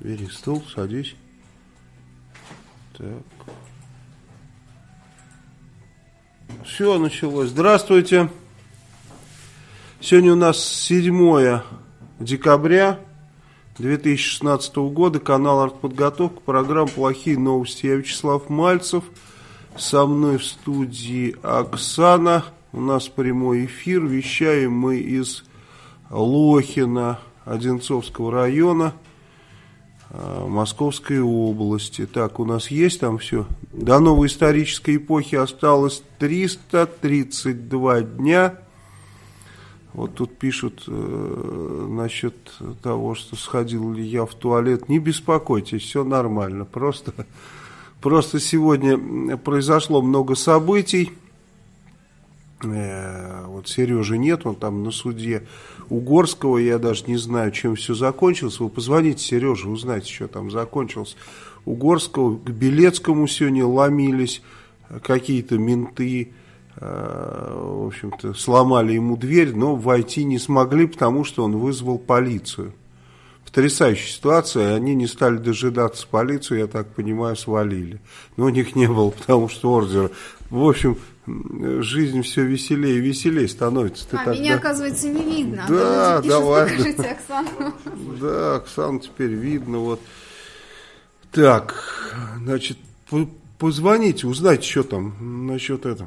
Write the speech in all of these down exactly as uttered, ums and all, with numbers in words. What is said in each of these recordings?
Бери стул, садись. Так. Все, началось. Здравствуйте. Сегодня у нас седьмое декабря две тысячи шестнадцатого года. Канал «Артподготовка». Программа «Плохие новости». Я Вячеслав Мальцев. Со мной в студии Оксана. У нас прямой эфир. Вещаем мы из Лохина, Одинцовского района, Московской области. Так, у нас есть там все. До новой исторической эпохи осталось триста тридцать два дня. Вот тут пишут э, насчет того, что сходил ли я в туалет. Не беспокойтесь, все нормально. Просто, просто сегодня произошло много событий. Э, вот Сережи нет, он там на суде у Горского. Я даже не знаю, чем все закончилось. Вы позвоните Сереже, узнайте, что там закончилось. У Горского к Белецкому сегодня ломились какие-то менты. В общем-то, сломали ему дверь, но войти не смогли, потому что он вызвал полицию. Потрясающая ситуация. Они не стали дожидаться полицию, я так понимаю, свалили. Но у них не было, потому что ордера. В общем, жизнь все веселее и веселее становится. Ты а, тогда... меня, оказывается, не видно. Да, пишут, давай. Покажите Оксану. Да, Оксану теперь видно. Вот. Так, значит, позвоните, узнайте, что там насчет этого.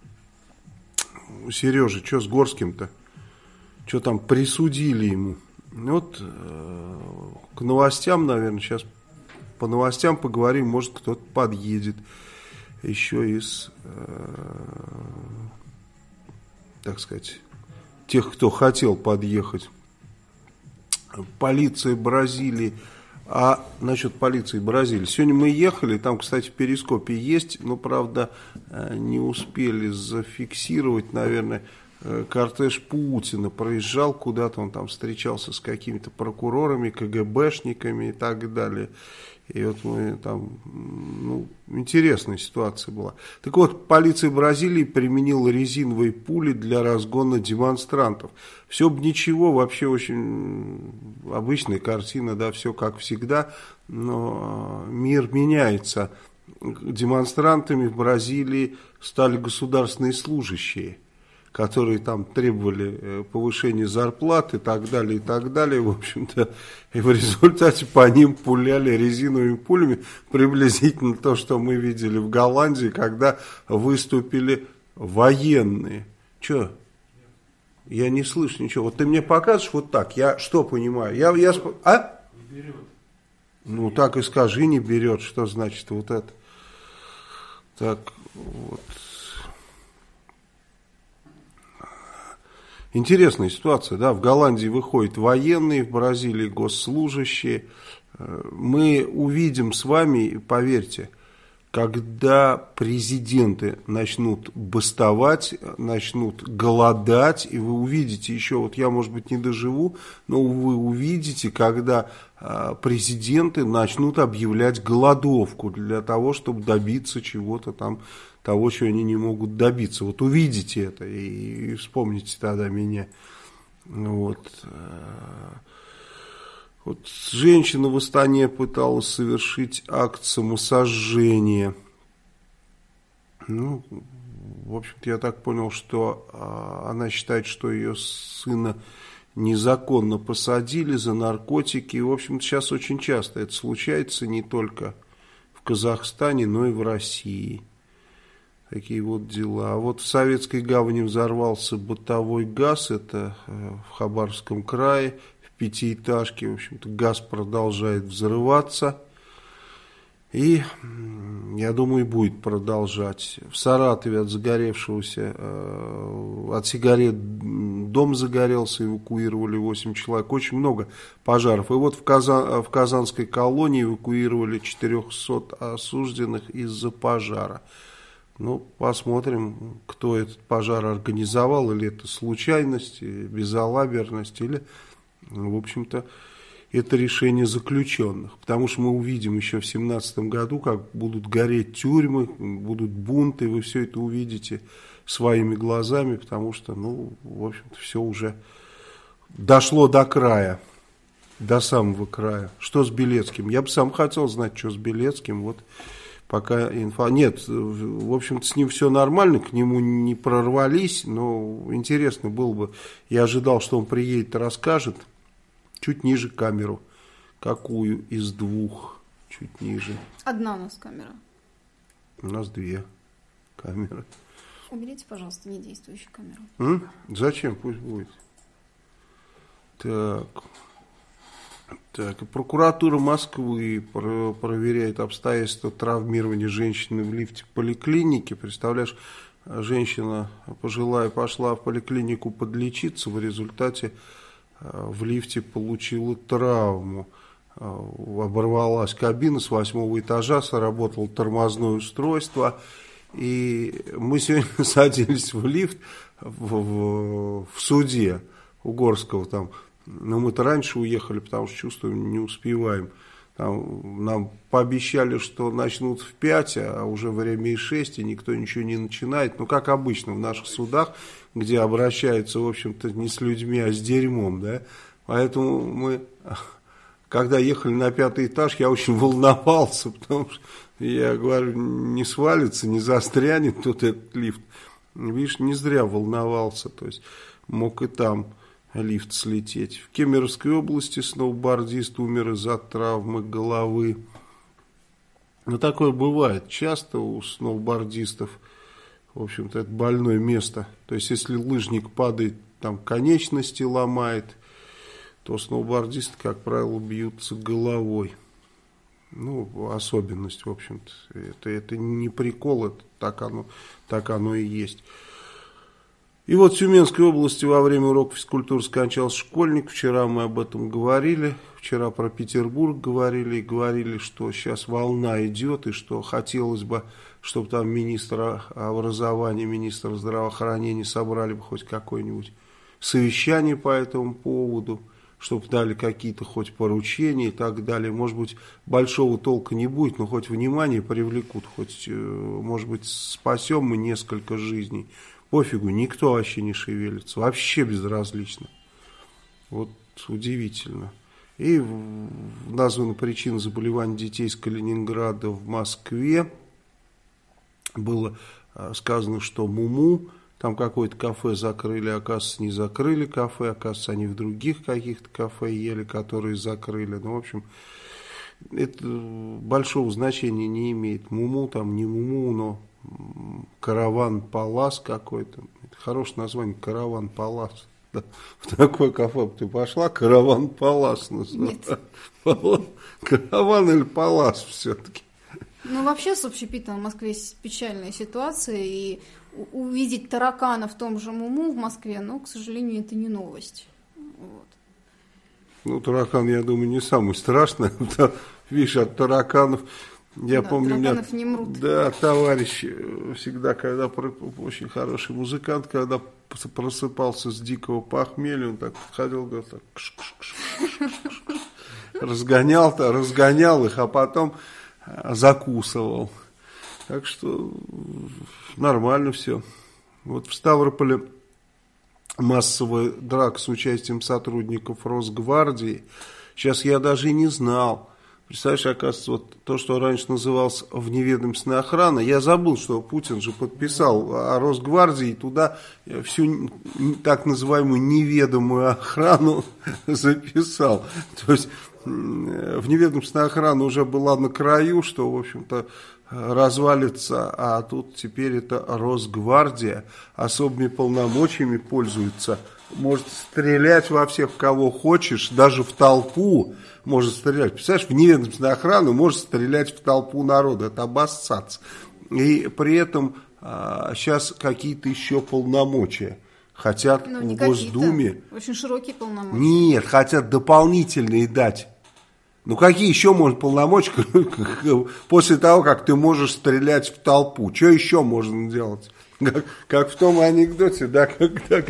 У Сережи, что с Горским-то? Что там присудили ему? Вот э, к новостям, наверное, сейчас по новостям поговорим. Может, кто-то подъедет еще из, э, так сказать, тех, кто хотел подъехать. Полиция Бразилии. А насчет полиции Бразилии. Сегодня мы ехали, там, кстати, в перископе есть, но, правда, не успели зафиксировать, наверное, кортеж Путина проезжал куда-то, он там встречался с какими-то прокурорами, КГБшниками и так далее. И вот мы там, ну, интересная ситуация была. Так вот, полиция Бразилии применила резиновые пули для разгона демонстрантов. Все бы ничего, вообще очень обычная картина, да, все как всегда, но мир меняется. Демонстрантами в Бразилии стали государственные служащие, которые там требовали повышения зарплат и так далее, и так далее, в общем-то, и в результате по ним пуляли резиновыми пулями, приблизительно то, что мы видели в Голландии, когда выступили военные. Че? Я не слышу ничего. Вот ты мне покажешь вот так, я что понимаю? Я, я... А? Не берет. Ну, так и скажи, не берет, что значит вот это. Так, вот... Интересная ситуация, да, в Голландии выходят военные, в Бразилии госслужащие. Мы увидим с вами, поверьте, когда президенты начнут бастовать, начнут голодать, и вы увидите еще, вот я, может быть, не доживу, но вы увидите, когда президенты начнут объявлять голодовку для того, чтобы добиться чего-то там, того, чего они не могут добиться. Вот увидите это и, и вспомните тогда меня. Вот. Вот женщина в Астане пыталась совершить акт самосожжения. Ну, в общем-то, я так понял, что а, она считает, что ее сына незаконно посадили за наркотики. И, в общем-то, сейчас очень часто это случается не только в Казахстане, но и в России. Такие вот дела. А вот в Советской Гавани взорвался бытовой газ, это в Хабаровском крае, в пятиэтажке. В общем-то, газ продолжает взрываться. И, я думаю, будет продолжать. В Саратове от загоревшегося, от сигарет дом загорелся, эвакуировали восемь человек. Очень много пожаров. И вот в, Казан, в Казанской колонии эвакуировали четырехсот осужденных из-за пожара. Ну, посмотрим, кто этот пожар организовал, или это случайность, безалаберность, или, в общем-то, это решение заключенных. Потому что мы увидим еще в две тысячи семнадцатом году, как будут гореть тюрьмы, будут бунты, вы все это увидите своими глазами, потому что, ну, в общем-то, все уже дошло до края. до самого края. Что с Белецким? Я бы сам хотел знать, что с Белецким. Вот пока инфа... Нет, в общем-то, с ним все нормально, к нему не прорвались, но интересно было бы. Я ожидал, что он приедет и расскажет. Чуть ниже камеру. Какую из двух? Чуть ниже. Одна у нас камера. У нас две камеры. Уберите, пожалуйста, недействующую камеру. М? Зачем? Пусть будет. Так. Так, и прокуратура Москвы про- проверяет обстоятельства травмирования женщины в лифте поликлиники. Представляешь, женщина пожилая пошла в поликлинику подлечиться, в результате в лифте получила травму. Оборвалась кабина с восьмого этажа, сработало тормозное устройство. И мы сегодня садились в лифт в, в, в суде у Горского там. Но мы-то раньше уехали, потому что чувствуем, не успеваем. Там нам пообещали, что начнут в пять, а уже время и шесть, и никто ничего не начинает. Ну, как обычно в наших судах, где обращаются, в общем-то, не с людьми, а с дерьмом, да. Поэтому мы, когда ехали на пятый этаж, я очень волновался, потому что, я говорю, не свалится, не застрянет тут этот лифт. Видишь, не зря волновался, то есть мог и там лифт слететь. В Кемеровской области сноубордист умер из-за травмы головы. Ну, такое бывает часто у сноубордистов. В общем-то, это больное место. То есть, если лыжник падает, там конечности ломает, то сноубордисты, как правило, бьются головой. Ну, особенность, в общем-то. Это, это не прикол, это так оно, так оно и есть. И вот в Тюменской области во время урока физкультуры скончался школьник. Вчера мы об этом говорили. Вчера про Петербург говорили. И говорили, что сейчас волна идет. И что хотелось бы, чтобы там министра образования, министра здравоохранения собрали бы хоть какое-нибудь совещание по этому поводу. Чтобы дали какие-то хоть поручения и так далее. Может быть, большого толка не будет, но хоть внимание привлекут. Хоть, может быть, спасем мы несколько жизней. Пофигу, никто вообще не шевелится, вообще безразлично. Вот удивительно. И названа причина заболевания детей из Калининграда в Москве. Было сказано, что Муму, там какое-то кафе закрыли, оказывается, не закрыли кафе, оказывается, они в других каких-то кафе ели, которые закрыли. Ну, в общем, это большого значения не имеет. Муму, там не Муму, но Караван Палас какой-то. Это хорошее название, Караван Палас. Да. В такое кафе ты пошла, Караван Палас называется. Караван или Палас все-таки? Ну, вообще с общепитом в Москве печальная ситуация. И увидеть таракана в том же Муму в Москве, но, к сожалению, это не новость. Вот. Ну, таракан, я думаю, не самый страшный. Видишь, от тараканов... Я да, помню, у меня, не мрут. Да, товарищ всегда, когда очень хороший музыкант, когда просыпался с дикого похмелья, он так подходил, говорил, так, кш -кш -кш -кш -кш, разгонял-то, разгонял их, а потом закусывал. Так что нормально все. Вот в Ставрополе массовая драка с участием сотрудников Росгвардии. Сейчас я даже и не знал. Представляешь, оказывается, вот то, что раньше называлось вневедомственная охрана, я забыл, что Путин же подписал о Росгвардии, туда всю так называемую неведомую охрану записал. То есть вневедомственная охрана уже была на краю, что, в общем-то, развалится, а тут теперь это Росгвардия особыми полномочиями пользуется. Может стрелять во всех, кого хочешь, даже в толпу может стрелять. Представляешь, в неведомственную охрану может стрелять в толпу народа. Это обоссаться. И при этом а, сейчас какие-то еще полномочия хотят ну, в Госдуме. Очень широкие полномочия. Нет, хотят дополнительные дать. Ну, какие еще можно полномочия после того, как ты можешь стрелять в толпу? Что еще можно делать? Как, как в том анекдоте, да, когда...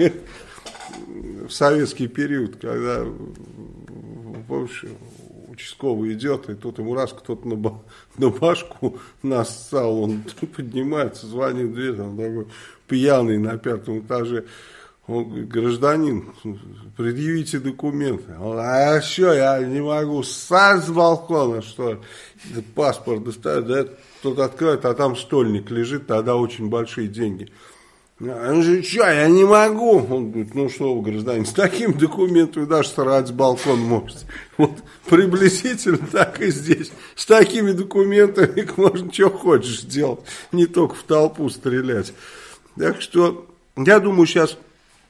В советский период, когда, помнишь, участковый идет, и тут ему раз кто-то на, на башку нассал, он поднимается, звонит в дверь, он такой пьяный на пятом этаже. Он говорит, гражданин, предъявите документы. Он, а что, я не могу ссать с балкона, что ли? Паспорт достает, да, тот открывает, а там стольник лежит, тогда очень большие деньги. Он же, что, я не могу. Он говорит, ну что вы, гражданин, с таким документом вы даже срать с балкона можете. Вот приблизительно так и здесь. С такими документами можно что хочешь делать, не только в толпу стрелять. Так что, я думаю, сейчас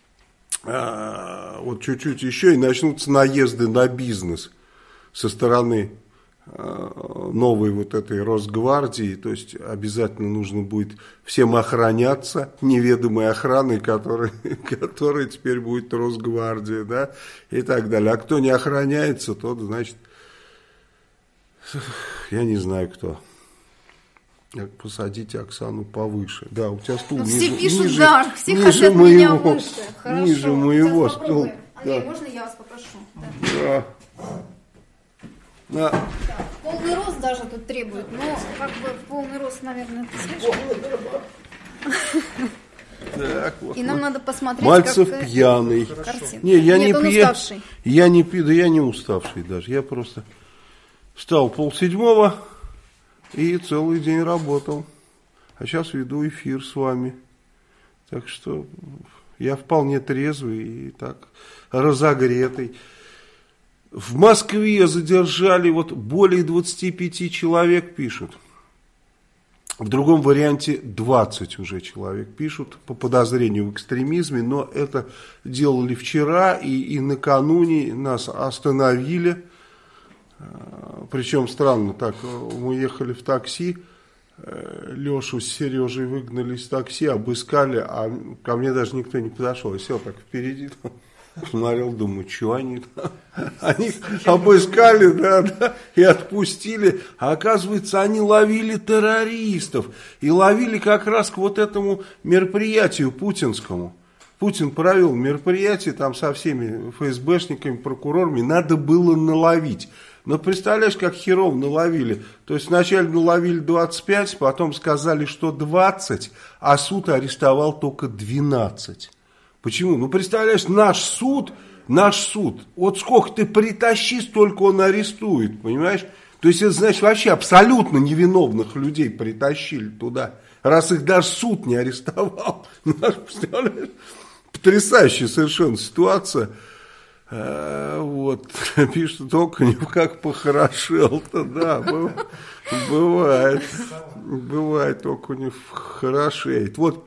а, вот чуть-чуть еще и начнутся наезды на бизнес со стороны новой вот этой Росгвардии, то есть обязательно нужно будет всем охраняться неведомой охраной, которая, которая теперь будет Росгвардия, да, и так далее. А кто не охраняется, тот, значит, я не знаю кто. Посадите Оксану повыше. Да, у тебя стул ну, ниже, все пишут, ниже, да, все ниже хотят моего, меня выше. Хорошо. Ниже моего стул. Андрей, Да. можно я вас попрошу? Да. Да. Да. Да, полный рост даже тут требует, но как бы в полный рост, наверное, это слишком. Так, вот, и нам вот. надо посмотреть, Мальцев как пьяный. картинка. Не, я Нет, не он пья... уставший. Я не пью, да я не уставший даже. Я просто встал полседьмого и целый день работал. А сейчас веду эфир с вами. Так что я вполне трезвый и так разогретый. В Москве задержали вот более двадцати пяти человек, пишут. В другом варианте двадцать уже человек пишут по подозрению в экстремизме, но это делали вчера и, и накануне нас остановили. Причем странно так, мы ехали в такси, Лешу с Сережей выгнали из такси, обыскали, а ко мне даже никто не подошел. Я сел так впереди, смотрел, думаю, что они там. Они обыскали, да, да, и отпустили. А оказывается, они ловили террористов. И ловили как раз к вот этому мероприятию путинскому. Путин провел мероприятие там со всеми эф эс бэшниками, прокурорами. Надо было наловить. Но представляешь, как херов наловили. То есть вначале наловили двадцать пять, потом сказали, что двадцать, а суд арестовал только двенадцать. Почему? Ну, представляешь, наш суд, наш суд, вот сколько ты притащи, столько он арестует, понимаешь? То есть это значит, вообще абсолютно невиновных людей притащили туда, раз их даже суд не арестовал. Представляешь? Потрясающая совершенно ситуация. Вот, пишет, Окунев как похорошел-то, да, бывает, бывает, Окунев хорошеет. Вот,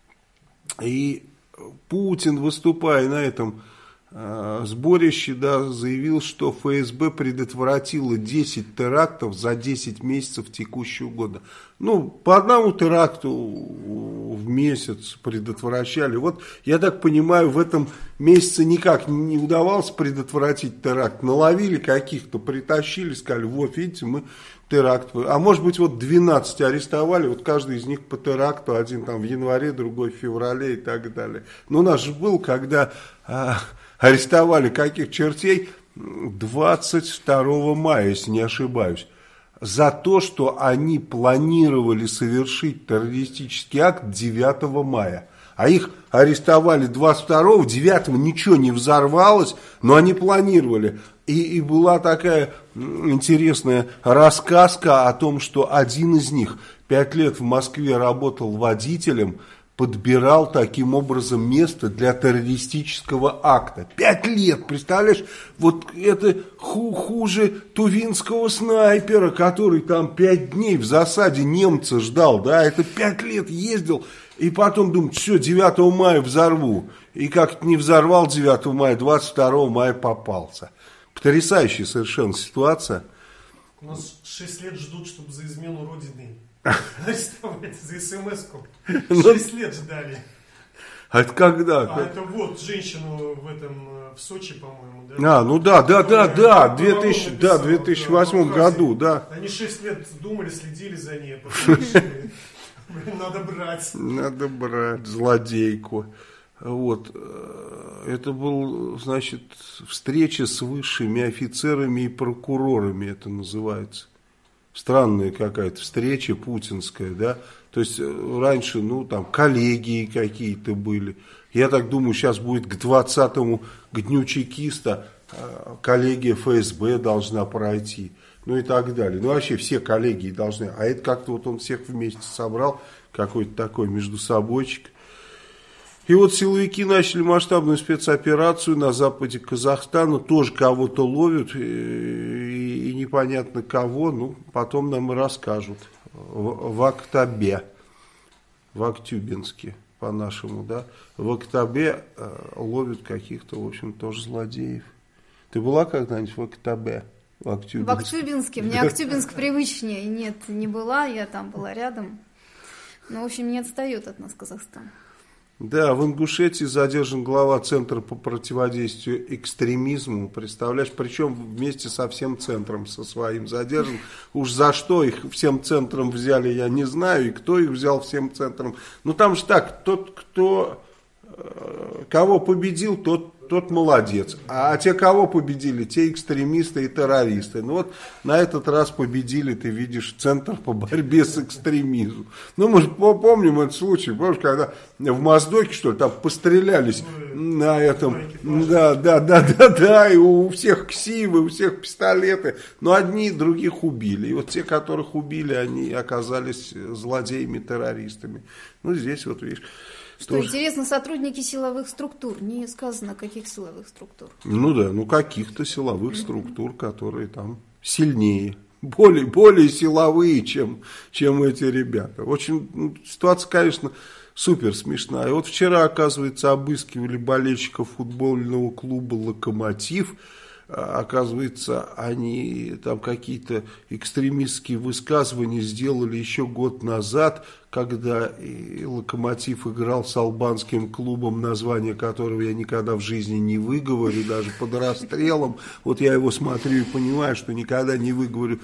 и Путин, выступая на этом э, сборище, да, заявил, что эф эс бэ предотвратило десять терактов за десять месяцев текущего года. Ну, по одному теракту в месяц предотвращали. Вот, я так понимаю, в этом месяце никак не удавалось предотвратить теракт. Наловили каких-то, притащили, сказали, вот, видите, мы теракт. А может быть, вот двенадцать арестовали, вот каждый из них по теракту, один там в январе, другой в феврале и так далее. Но у нас же был, когда а, арестовали каких чертей двадцать второго мая, если не ошибаюсь, за то, что они планировали совершить террористический акт девятого мая. А их арестовали двадцать второго, девятого ничего не взорвалось, но они планировали. И, и была такая интересная рассказка о том, что один из них пять лет в Москве работал водителем, подбирал таким образом место для террористического акта. Пять лет, представляешь? Вот это ху хуже тувинского снайпера, который там пять дней в засаде немца ждал, да, это пять лет ездил, и потом думает, все, девятого мая взорву. И как не взорвал девятого мая, двадцать второго мая попался. Потрясающая совершенно ситуация. У нас шесть лет ждут, чтобы за измену Родины арестовать, за смс-ку. Шесть лет ждали. А это когда? А это вот женщину в этом, в Сочи, по-моему, да? А, ну да, да, да, да, в две тысячи восьмом году, да. Они шесть лет думали, следили за ней, надо брать. Надо брать злодейку. Вот, это был, значит, встреча с высшими офицерами и прокурорами, это называется. Странная какая-то встреча путинская, да. То есть раньше, ну, там, коллегии какие-то были. Я так думаю, сейчас будет к двадцатому, к дню чекиста, коллегия эф эс бэ должна пройти. Ну и так далее. Ну вообще все коллегии должны. А это как-то вот он всех вместе собрал, какой-то такой между собойчик. И вот силовики начали масштабную спецоперацию на западе Казахстана, тоже кого-то ловят, и, и непонятно кого, ну, потом нам и расскажут. В, в Актабе, в Актюбинске, по-нашему, да, в Актабе э, ловят каких-то, в общем, тоже злодеев. Ты была когда-нибудь в Актабе? В Актюбинске? В Актюбинске. Мне Актюбинск привычнее. Нет, не была, я там была рядом. Но, в общем, не отстает от нас Казахстан. Да, в Ингушетии задержан глава Центра по противодействию экстремизму, представляешь, причем вместе со всем центром, со своим задержан. Уж за что их всем центром взяли, я не знаю, и кто их взял всем центром. Ну там же так, тот, кто, кого победил, тот, тот молодец. А те, кого победили, те экстремисты и террористы. Ну вот на этот раз победили, ты видишь, Центр по борьбе с экстремизмом. Ну мы же помним этот случай, помнишь, когда в Моздоке, что ли, там пострелялись на этом, да, да, да, да, да, и у всех ксивы, у всех пистолеты, но одни других убили. И вот те, которых убили, они оказались злодеями, террористами. Ну здесь вот видишь. Что тоже интересно, сотрудники силовых структур. Не сказано, каких силовых структур. Ну да, ну каких-то силовых структур, которые там сильнее, более, более силовые, чем, чем эти ребята. Очень, ну, ситуация, конечно, супер смешная. И вот вчера, оказывается, обыскивали болельщиков футбольного клуба «Локомотив». Оказывается, они там какие-то экстремистские высказывания сделали еще год назад, когда и «Локомотив» играл с албанским клубом, название которого я никогда в жизни не выговорю, даже под расстрелом. Вот я его смотрю и понимаю, что никогда не выговорю.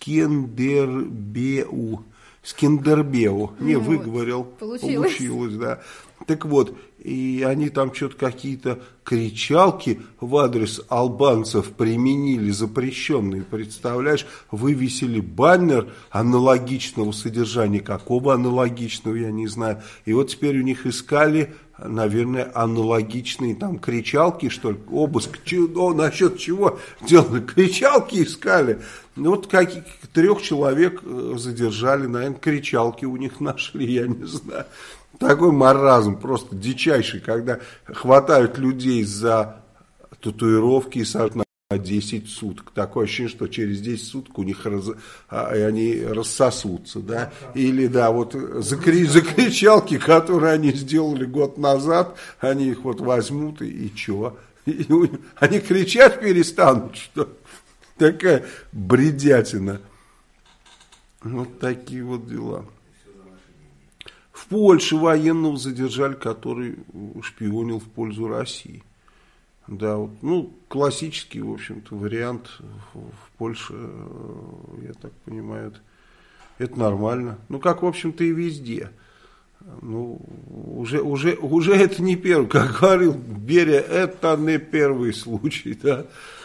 Скендербеу. Скендербеу. Не ну выговорил. Получилось. Получилось, да. Так вот, и они там что-то какие-то кричалки в адрес албанцев применили, запрещенные, представляешь, вывесили баннер аналогичного содержания, какого аналогичного, я не знаю, и вот теперь у них искали, наверное, аналогичные там кричалки, что ли, обыск, о, насчет чего делали, кричалки искали, ну вот как трех человек задержали, наверное, кричалки у них нашли, я не знаю. Такой маразм, просто дичайший, когда хватают людей за татуировки и сажают на десять суток. Такое ощущение, что через десять суток у них раз, а, они рассосутся, да. Или, да, вот закри, закричалки, которые они сделали год назад, они их вот возьмут и, и чего? И, они кричать перестанут, что такая бредятина. Вот такие вот дела. В Польше военного задержали, который шпионил в пользу России. Да, вот, ну, классический, в общем-то, вариант в Польше, я так понимаю, это, это нормально. Ну, как, в общем-то, и везде. Ну, уже, уже, уже это не первый, как говорил Берия, это не первый случай, да.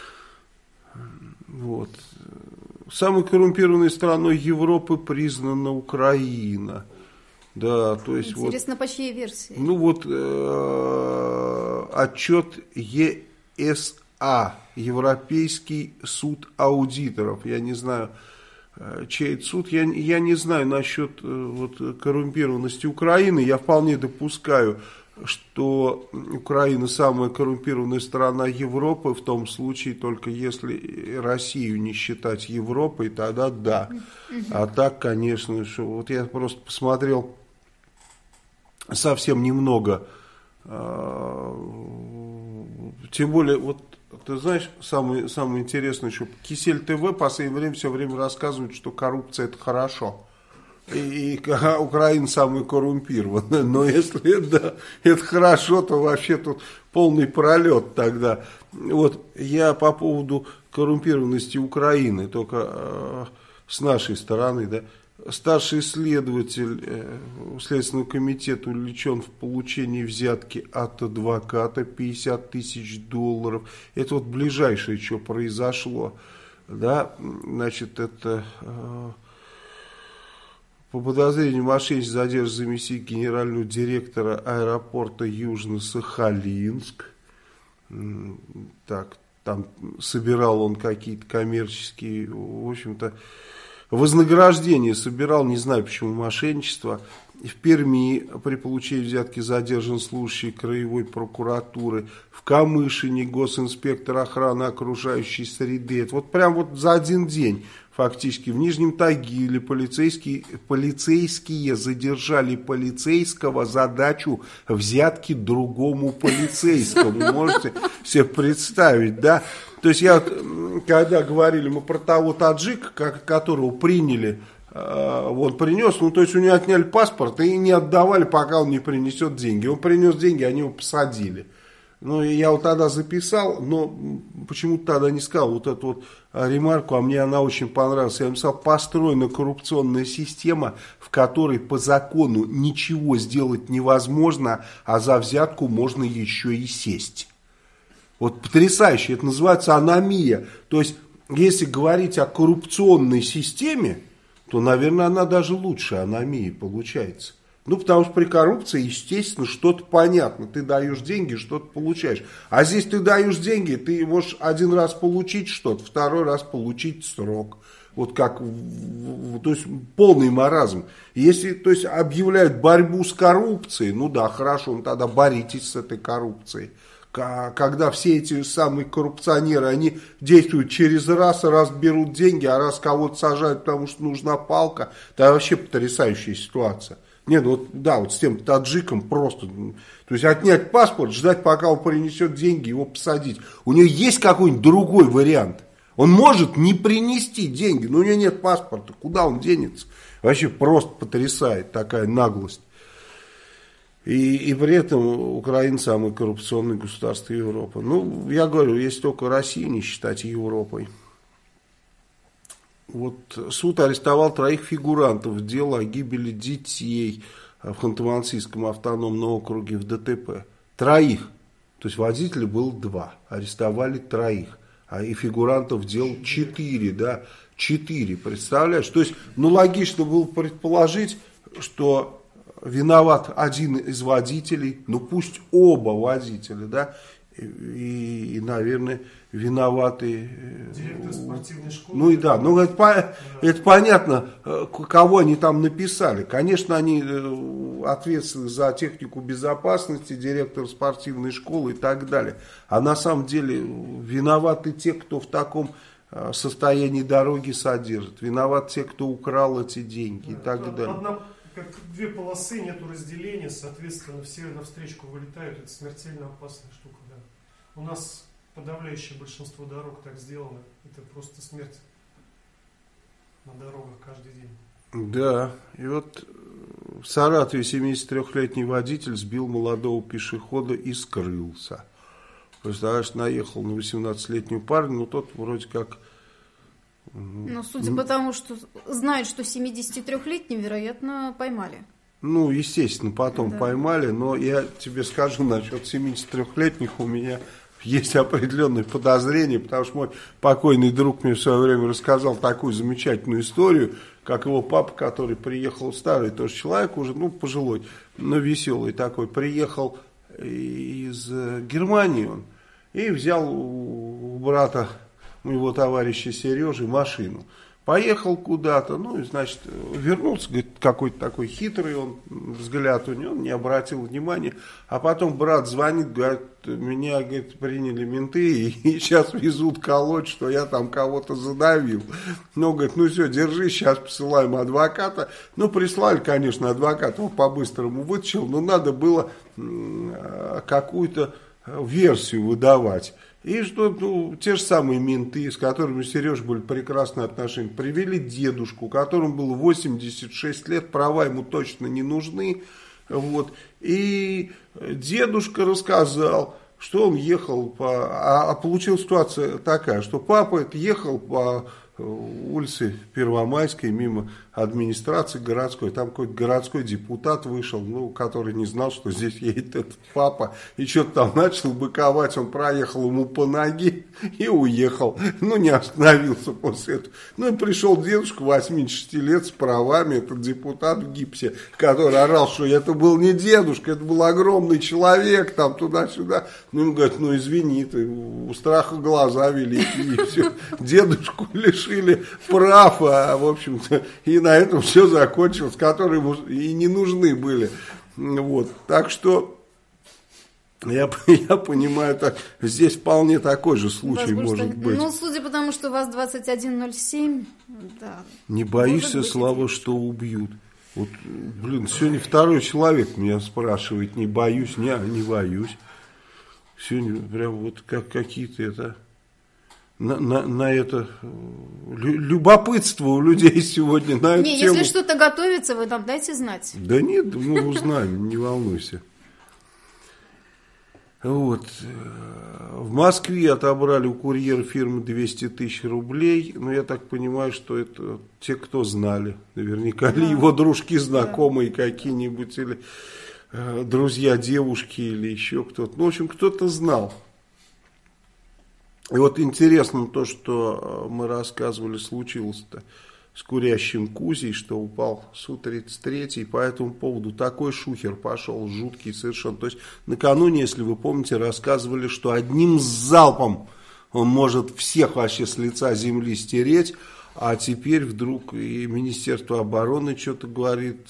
Вот. Самой коррумпированной страной Европы признана Украина. Да, то есть интересно, вот, по чьей версии? Ну вот э, отчет е эс а, Европейский суд аудиторов. Я не знаю, чей это суд. Я, я не знаю насчет э, вот, коррумпированности Украины. Я вполне допускаю, что Украина самая коррумпированная страна Европы, в том случае, только если Россию не считать Европой, тогда да. А так, конечно, что, вот я просто посмотрел совсем немного, тем более, вот ты знаешь, самое, самое интересное, что Кисель ТВ в последнее время все время рассказывает, что коррупция это хорошо. И, и Украина самая коррумпированная. Но если да, это хорошо, то вообще тут полный пролет тогда. Вот я по поводу коррумпированности Украины, только э, с нашей стороны, да. Старший следователь э, Следственного комитета увлечен в получении взятки от адвоката пятьдесят тысяч долларов. Это вот ближайшее, что произошло. да, значит, это э, по подозрению мошенничества задержан заместитель генерального директора аэропорта Южно-Сахалинск. Так, там собирал он какие-то коммерческие, в общем-то, вознаграждение собирал, не знаю почему, мошенничество. В Перми при получении взятки задержан служащий краевой прокуратуры. В Камышине госинспектор охраны окружающей среды. Это вот прям вот за один день фактически. В Нижнем Тагиле полицейские, полицейские задержали полицейского за дачу взятки другому полицейскому. Можете себе представить, да? То есть я вот, когда говорили мы про того таджика, которого приняли, он принес, ну то есть у него отняли паспорт и не отдавали, пока он не принесет деньги. Он принес деньги, они его посадили. Ну и я вот тогда записал, но почему-то тогда не сказал вот эту вот ремарку, а мне она очень понравилась. Я написал: построена коррупционная система, в которой по закону ничего сделать невозможно, а за взятку можно еще и сесть. Вот потрясающе, это называется аномия. То есть если говорить о коррупционной системе, то, наверное, она даже лучше аномии получается. Ну, потому что при коррупции, естественно, что-то понятно. Ты даешь деньги, что-то получаешь. А здесь ты даешь деньги, ты можешь один раз получить что-то, второй раз получить срок. Вот как, то есть полный маразм. Если, то есть, объявляют борьбу с коррупцией, ну да, хорошо, ну тогда боритесь с этой коррупцией. Когда все эти самые коррупционеры, они действуют через раз, раз берут деньги, а раз кого-то сажают, потому что нужна палка, это вообще потрясающая ситуация. Нет, ну вот, да, вот с тем таджиком просто, то есть отнять паспорт, ждать, пока он принесет деньги, его посадить. У него есть какой-нибудь другой вариант? Он может не принести деньги, но у него нет паспорта, куда он денется? Вообще просто потрясает такая наглость. И, и при этом Украина самое коррупционное государство Европы. Ну, я говорю, если только Россию не считать Европой. Вот суд арестовал троих фигурантов дела о гибели детей в Ханты-Мансийском автономном округе в ДТП. Троих. То есть водителей было два. Арестовали троих. А и фигурантов дел четыре. Да, четыре. Представляешь? То есть, ну, логично было предположить, что виноват один из водителей, ну пусть оба водителя, да, и, и наверное, виноваты. Директор спортивной школы. Ну и да, ну это, да. это понятно, кого они там написали. Конечно, они ответственны за технику безопасности, директор спортивной школы и так далее. А на самом деле виноваты те, кто в таком состоянии дороги содержит. Виноваты те, кто украл эти деньги, да, и так одна, далее. Одна, как две полосы, нету разделения, соответственно, все навстречу вылетают. Это смертельно опасная штука. Да. У нас подавляющее большинство дорог так сделано. Это просто смерть на дорогах каждый день. Да, и вот в Саратове семидесятитрёхлетний водитель сбил молодого пешехода и скрылся. Представляешь, наехал на восемнадцатилетнюю парня, но тот вроде как... Ну, судя по тому, что знают, что семидесятитрёхлетний, вероятно, поймали. Ну, естественно, потом да. поймали, но я тебе скажу, насчет семидесятитрёхлетних у меня есть определенные подозрения, потому что мой покойный друг мне в свое время рассказал такую замечательную историю, как его папа, который приехал, старый тоже человек уже, ну, пожилой, но веселый такой, приехал из Германии он и взял у брата моего товарища Сережи машину. Поехал куда-то, ну и, значит, вернулся, говорит, какой-то такой хитрый он, взгляд у него, он не обратил внимания. А потом брат звонит, говорит, меня, говорит, приняли менты и, и сейчас везут колоть, что я там кого-то задавил. Ну, говорит, ну все, держи, сейчас посылаем адвоката. Ну, прислали, конечно, адвоката, он по-быстрому вытащил, но надо было какую-то версию выдавать. И что, ну, те же самые менты, с которыми у Сережи были прекрасные отношения, привели дедушку, которому было восемьдесят шесть лет, права ему точно не нужны. Вот. И дедушка рассказал, что он ехал по... А, а получилась ситуация такая, что папа ехал по улице Первомайской, мимо администрации городской. Там какой-то городской депутат вышел, ну, который не знал, что здесь едет этот папа. И что-то там начал быковать. Он проехал ему по ноге и уехал. Ну, не остановился после этого. Ну, и пришел дедушка восьмидесяти шести лет с правами. Этот депутат в гипсе, который орал, что это был не дедушка, это был огромный человек, там туда-сюда. Ну, ему говорят, ну, извини, ты у страха глаза великие. И все. Дедушку лишили прав, а, в общем-то, и на этом все закончилось, которые ему и не нужны были. Вот. Так что я, я понимаю, так, здесь вполне такой же случай может что, быть. Ну, судя по тому, что у вас двадцать один ноль семь, да. Не боишься, Слава, что убьют? Вот, блин, сегодня второй человек меня спрашивает, не боюсь, не, не боюсь. Сегодня прям вот как какие-то это... На, на, на это любопытство у людей сегодня на эту не, тему. Если что-то готовится, вы нам дайте знать. Да нет, мы узнаем, не волнуйся. Вот. В Москве отобрали у курьера фирмы двести тысяч рублей. Но я так понимаю, что это те, кто знали. Наверняка да. ли его дружки, знакомые да. какие-нибудь, или э, друзья девушки, или еще кто-то. Ну, в общем, кто-то знал. И вот интересно то, что мы рассказывали, случилось-то с курящим Кузей, что упал Су тридцать три, по этому поводу такой шухер пошел, жуткий совершенно. То есть накануне, если вы помните, рассказывали, что одним залпом он может всех вообще с лица земли стереть, а теперь вдруг и Министерство обороны что-то говорит...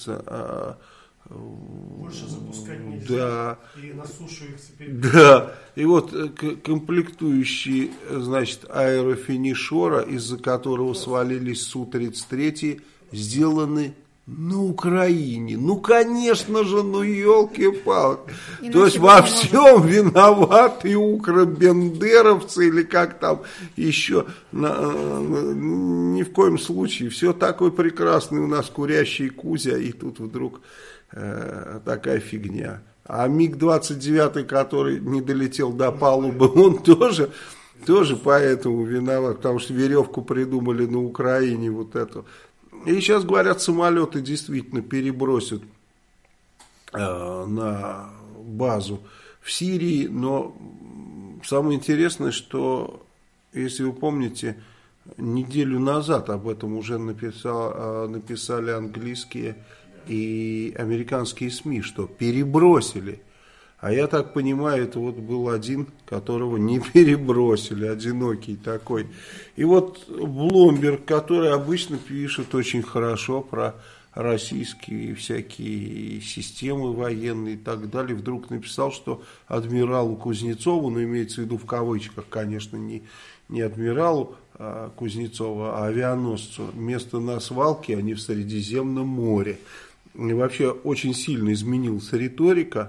Больше запускать нельзя. Да. И на сушу их теперь... Да. И вот комплектующие, значит, аэрофинишера, из-за которого свалились Су тридцать три, сделаны на Украине. Ну, конечно же, ну, елки-палки. То есть во всем может... виноваты укробендеровцы или как там еще. На, на, ни в коем случае. Все такой прекрасный у нас курящий Кузя, и тут вдруг... такая фигня. А МиГ двадцать девять, который не долетел до палубы, он тоже, тоже поэтому виноват, потому что веревку придумали на Украине вот эту. И сейчас, говорят, самолеты действительно перебросят э, на базу в Сирии, но самое интересное, что, если вы помните, неделю назад об этом уже написал, написали английские и американские СМИ, что перебросили. А я так понимаю, это вот был один, которого не перебросили, одинокий такой. И вот Блумберг, который обычно пишет очень хорошо про российские всякие системы военные и так далее, вдруг написал, что адмиралу Кузнецову, ну имеется в виду в кавычках, конечно, не, не адмиралу а Кузнецова, а авианосцу, место на свалке, а не в Средиземном море. И вообще очень сильно изменилась риторика,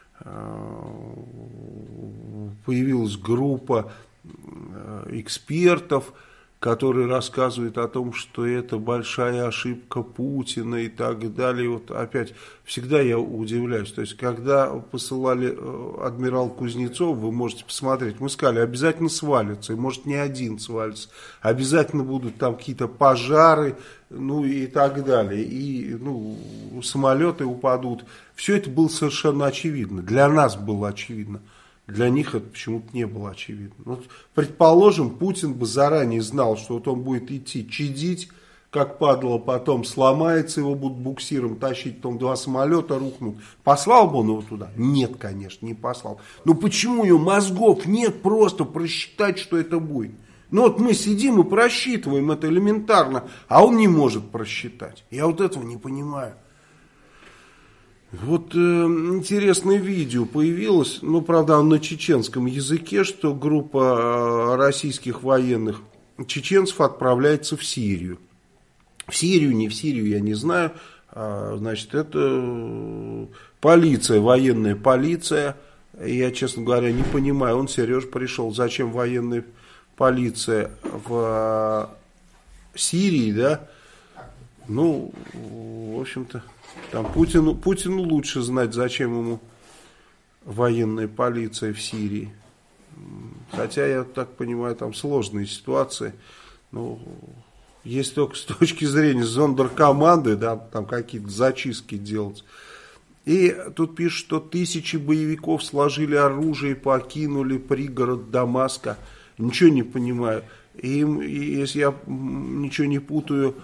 появилась группа экспертов, которые рассказывают о том, что это большая ошибка Путина и так далее. Вот опять, всегда я удивляюсь. То есть, когда посылали адмирал Кузнецов, вы можете посмотреть, мы сказали, обязательно свалится, и может не один свалится, обязательно будут там какие-то пожары, ну и так далее, и ну, самолеты упадут. Все это было совершенно очевидно, для нас было очевидно. Для них это почему-то не было очевидно. Вот, предположим, Путин бы заранее знал, что вот он будет идти чадить, как падало, потом сломается, его будут буксиром тащить, потом два самолета рухнут. Послал бы он его туда? Нет, конечно, не послал. Но почему у него мозгов нет просто просчитать, что это будет? Ну вот мы сидим и просчитываем это элементарно, а он не может просчитать. Я вот этого не понимаю. Вот э, интересное видео появилось, ну, правда, на чеченском языке, что группа э, российских военных чеченцев отправляется в Сирию. В Сирию, не в Сирию, я не знаю. А, значит, это полиция, военная полиция. Я, честно говоря, не понимаю. Он, Сереж, пришел, зачем военная полиция в э, Сирии, да? Ну, в общем-то... Там Путину, Путину лучше знать, зачем ему военная полиция в Сирии. Хотя, я так понимаю, там сложные ситуации. Ну, есть только с точки зрения зондеркоманды, да, там какие-то зачистки делать. И тут пишут, что тысячи боевиков сложили оружие и покинули пригород Дамаска. Ничего не понимаю. Им, если я ничего не путаю,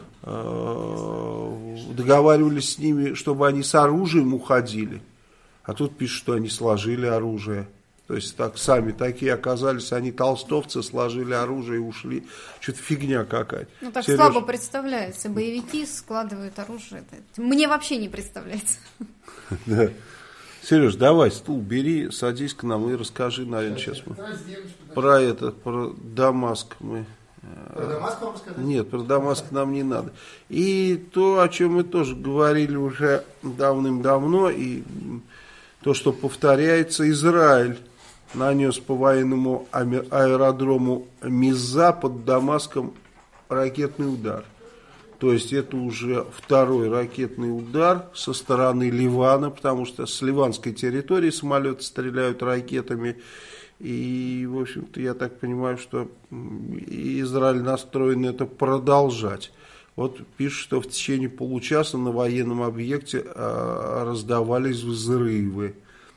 договаривались с ними, чтобы они с оружием уходили. А тут пишут, что они сложили оружие. То есть так сами такие оказались, они толстовцы, сложили оружие и ушли. Что-то фигня какая-то. Ну так Сереж... слабо представляется. Боевики складывают оружие. Мне вообще не представляется. Да. Сереж, давай стул бери, садись к нам и расскажи, наверное, сейчас мы про это, про Дамаск мы. Про Дамаск вам рассказать? Нет, про Дамаск нам не надо. И то, о чем мы тоже говорили уже давным-давно, и то, что повторяется, Израиль нанес по военному аэродрому Миза под Дамаском ракетный удар. То есть это уже второй ракетный удар со стороны Ливана, потому что с ливанской территории самолеты стреляют ракетами. И, в общем-то, я так понимаю, что Израиль настроен это продолжать. Вот пишут, что в течение получаса на военном объекте раздавались взрывы.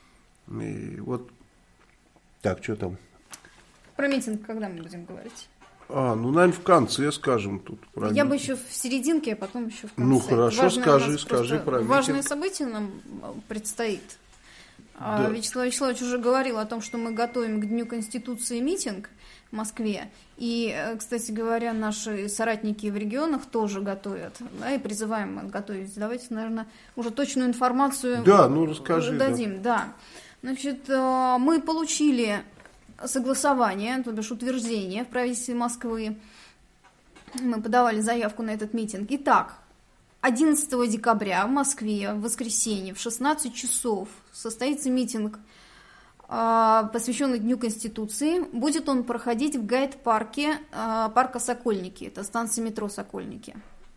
И вот так, что там? Про митинг когда мы будем говорить? А, ну, наверное, в конце скажем тут. Про Я митинг. бы еще в серединке, а потом еще в конце. Ну, хорошо, Важное скажи, скажи про митинг. Важное событие нам предстоит. Да. Вячеслав Вячеславович уже говорил о том, что мы готовим к Дню Конституции митинг в Москве. И, кстати говоря, наши соратники в регионах тоже готовят. Да, и призываем готовить. Давайте, наверное, уже точную информацию да, ну, расскажи, дадим. Да. Да. Значит, мы получили согласование, то бишь утверждение в правительстве Москвы. Мы подавали заявку на этот митинг. Итак, одиннадцатого декабря в Москве, в воскресенье, в шестнадцать часов состоится митинг, посвященный Дню Конституции. Будет он проходить в гайд-парке парка Сокольники, это станция метро Сокольники.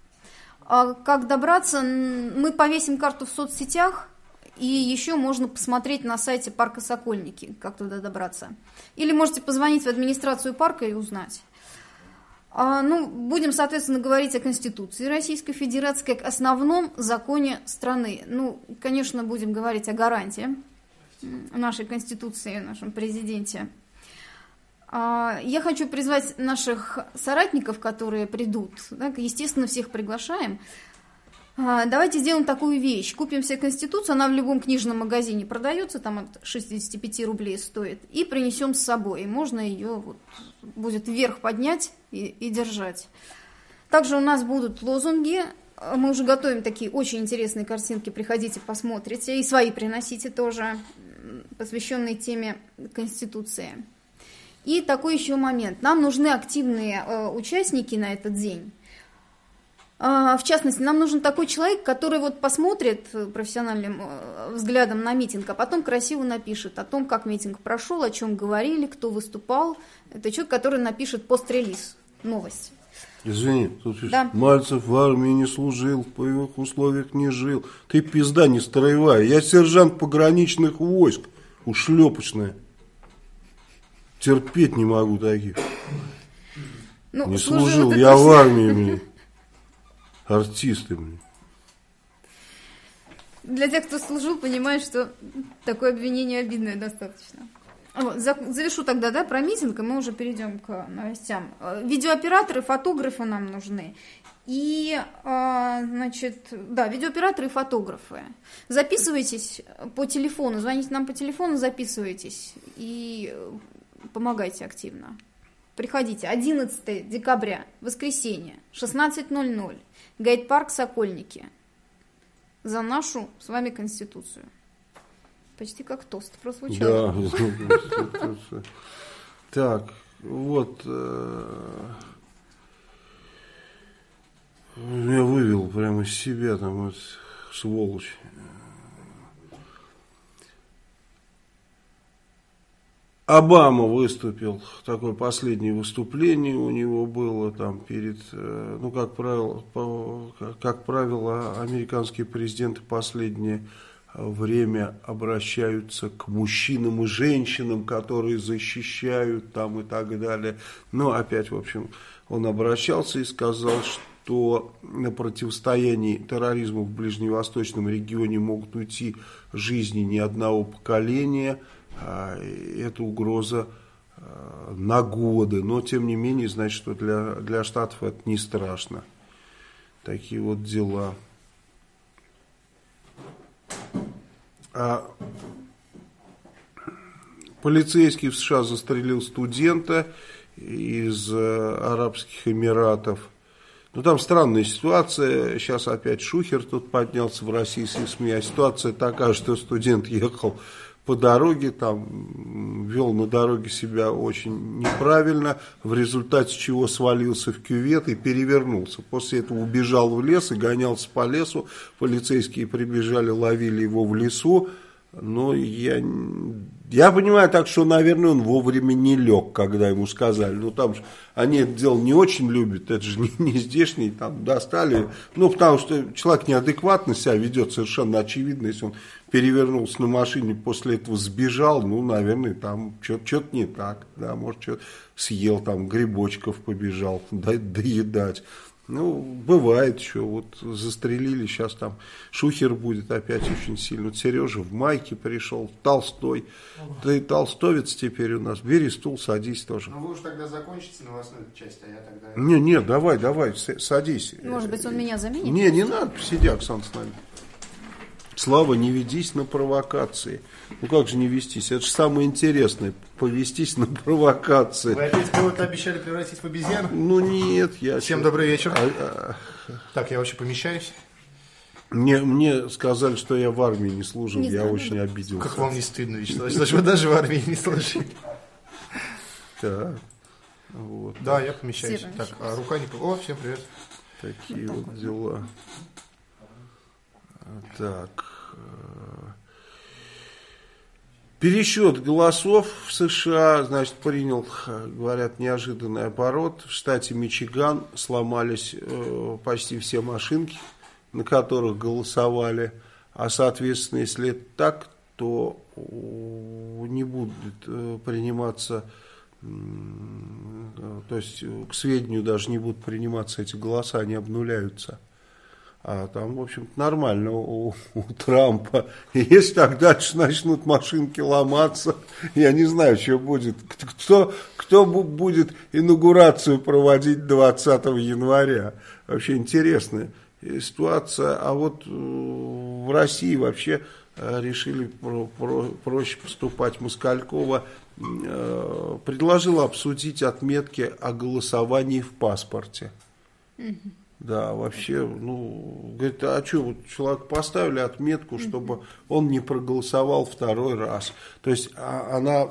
Как добраться? Мы повесим карту в соцсетях, и еще можно посмотреть на сайте парка Сокольники, как туда добраться. Или можете позвонить в администрацию парка и узнать. А, ну, будем, соответственно, говорить о Конституции Российской Федерации как основном законе страны. Ну, конечно, будем говорить о гарантии нашей Конституции, нашем президенте. А, я хочу призвать наших соратников, которые придут, да, естественно, всех приглашаем. А, давайте сделаем такую вещь. Купим себе Конституцию, она в любом книжном магазине продается, там от шестьдесят пять рублей стоит, и принесем с собой. И можно ее вот, будет вверх поднять и, и держать. Также у нас будут лозунги. Мы уже готовим такие очень интересные картинки. Приходите, посмотрите. И свои приносите тоже, посвященные теме Конституции. И такой еще момент. Нам нужны активные э, участники на этот день. В частности, нам нужен такой человек, который вот посмотрит профессиональным взглядом на митинг, а потом красиво напишет о том, как митинг прошел, о чем говорили, кто выступал. Это человек, который напишет пост-релиз, новость. Извини, тут да. Мальцев в армии не служил, в боевых условиях не жил. Ты пизда не строевая. Я сержант пограничных войск, ушлепочная. Терпеть не могу таких. Ну, не служил, я точно в армии, мне. Артисты, блин. Для тех, кто служил, понимает, что такое обвинение обидное достаточно. Вот, завершу тогда, да, про митинг, и мы уже перейдем к новостям. Видеооператоры, фотографы нам нужны. И, значит, да, видеооператоры и фотографы. Записывайтесь по телефону, звоните нам по телефону, записывайтесь и помогайте активно. Приходите. одиннадцатого декабря, воскресенье, шестнадцать ноль ноль. Гайд-парк Сокольники. За нашу с вами Конституцию. Почти как тост прозвучало. Да. Так, вот. Меня вывел прямо из себя там, вот, сволочь. Обама выступил, такое последнее выступление у него было там перед, ну, как правило, как правило, американские президенты последнее время обращаются к мужчинам и женщинам, которые защищают там и так далее. Но опять, в общем, он обращался и сказал, что на противостоянии терроризму в ближневосточном регионе могут уйти жизни ни одного поколения. Это угроза на годы, но тем не менее, значит, что для, для Штатов это не страшно. Такие вот дела. А полицейский в США застрелил студента из Арабских Эмиратов. Ну, там странная ситуация. Сейчас опять шухер тут поднялся в российских СМИ. А ситуация такая, что студент ехал по дороге, там вел на дороге себя очень неправильно, в результате чего свалился в кювет и перевернулся. После этого убежал в лес и гонялся по лесу. Полицейские прибежали, ловили его в лесу. Но я, я понимаю так, что, наверное, он вовремя не лег, когда ему сказали. Ну, там же они это дело не очень любят, это же не, не здешний, там достали. Ну, потому что человек неадекватно себя ведет, совершенно очевидно, если он перевернулся на машине, после этого сбежал, ну, наверное, там что-то не так, да, может, что-то съел, там, грибочков побежал, да, доедать. Ну, бывает еще, вот застрелили, сейчас там шухер будет опять очень сильно. Вот Сережа в майке пришел, Толстой, ты толстовец теперь у нас, бери стул, садись тоже. Ну вы уж тогда закончите новостную часть, а я тогда... Не, не, давай, давай, садись. Может быть, он меня заменит? Не, не надо, сиди, Оксана, с нами. Слава, не ведись на провокации. Ну как же не вестись? Это же самое интересное, повестись на провокации. Вы опять кого-то обещали превратить в обезьяну? Ну нет, я... Всем добрый вечер. А, а... Так, я вообще помещаюсь? Мне, мне сказали, что я в армии не служил, не я знаю, очень обиделся. Как вам не стыдно, Вячеслав? Что вы даже в армии не служили? Так, вот. Да, я помещаюсь. Так, а рука не... О, всем привет. Такие вот дела. Так, пересчет голосов в США, значит, принял, говорят, неожиданный оборот. В штате Мичиган сломались э, почти все машинки, на которых голосовали. А, соответственно, если это так, то не будет э, приниматься, э, то есть к сведению даже не будут приниматься эти голоса, они обнуляются. А там, в общем-то, нормально у, у Трампа. И если так дальше начнут машинки ломаться, я не знаю, что будет. Кто, кто будет инаугурацию проводить двадцатого января? Вообще интересная ситуация. А вот в России вообще решили про, про, проще поступать. Москалькова э, предложила обсудить отметки о голосовании в паспорте. Да, вообще, ну, говорит, а что, вот человек поставили отметку, чтобы он не проголосовал второй раз. То есть а, она,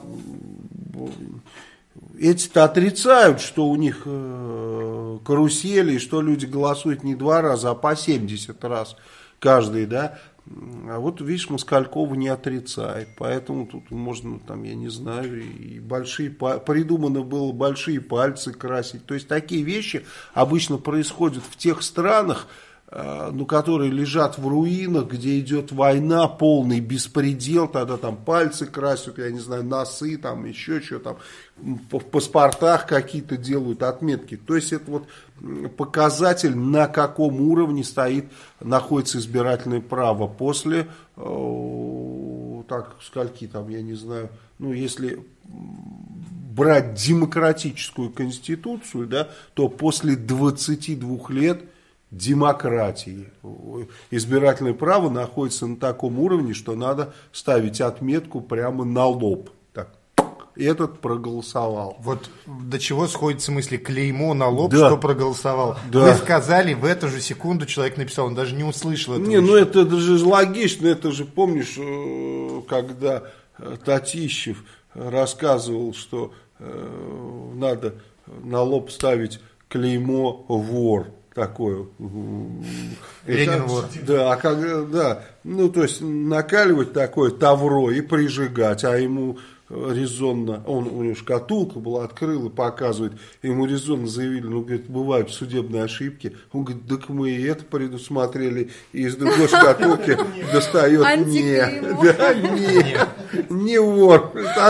эти-то отрицают, что у них э, карусели, и что люди голосуют не два раза, а по семьдесят раз каждый, да. А вот, видишь, Москалькова не отрицает, поэтому тут можно, там, я не знаю, и большие, придумано было большие пальцы красить. То есть такие вещи обычно происходят в тех странах, ну, которые лежат в руинах, где идет война, полный беспредел, тогда там пальцы красят, я не знаю, носы, там еще что там, в паспортах какие-то делают отметки. То есть это вот показатель, на каком уровне стоит, находится избирательное право. После, э, так, скольки там, я не знаю, ну, если брать демократическую конституцию, да, то после двадцати двух лет демократии избирательное право находится на таком уровне, что надо ставить отметку прямо на лоб. Так, этот проголосовал. Вот до чего сходятся мысли? Клеймо на лоб, да. Что проголосовал. Да. Вы сказали, в эту же секунду человек написал, он даже не услышал этого. Не, ну это, это же логично, это же, помнишь, когда Татищев рассказывал, что э, надо на лоб ставить клеймо «вор». Такое. Ленин вор. Да, а как, да, ну то есть накаливать такое тавро и прижигать, а ему резонно, он, у него шкатулка была, открыл и показывает, ему резонно заявили, ну, говорит, бывают судебные ошибки, он говорит, так мы и это предусмотрели, и из другой шкатулки достает, не, да, не, не вор,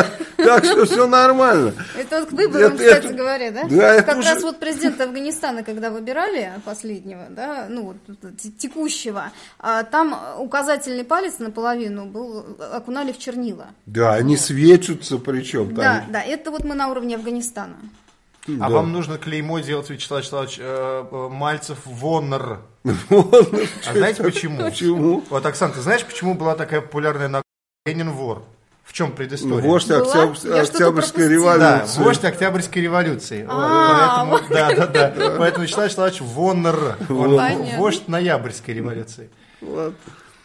Так что все нормально. Это вот к выборам, Это- кстати это- говоря, да? Да, это Как уже- раз вот президента Афганистана, когда выбирали последнего, да, ну вот т- текущего, а, там указательный палец наполовину был, окунали в чернила. Да, они светятся причем. Да, там. да, это вот мы на уровне Афганистана. А Да. вам нужно клеймо делать, Вячеслав Вячеславович, э, э, Мальцев Воннер. Вот, ну, А знаете почему? Почему? Вот, Оксана, ты знаешь, почему была такая популярная на Ленин вор? В чем Ну, предыстория? вождь Была? Октябрь- Я что-то Октябрьской пропустила. Да, революции. вождь Октябрьской революции. Вот, А, Поэтому, да, да, да. Поэтому Вячеслав Вячеславович Воннер. Он Понятно. вождь Ноябрьской революции. Ладно.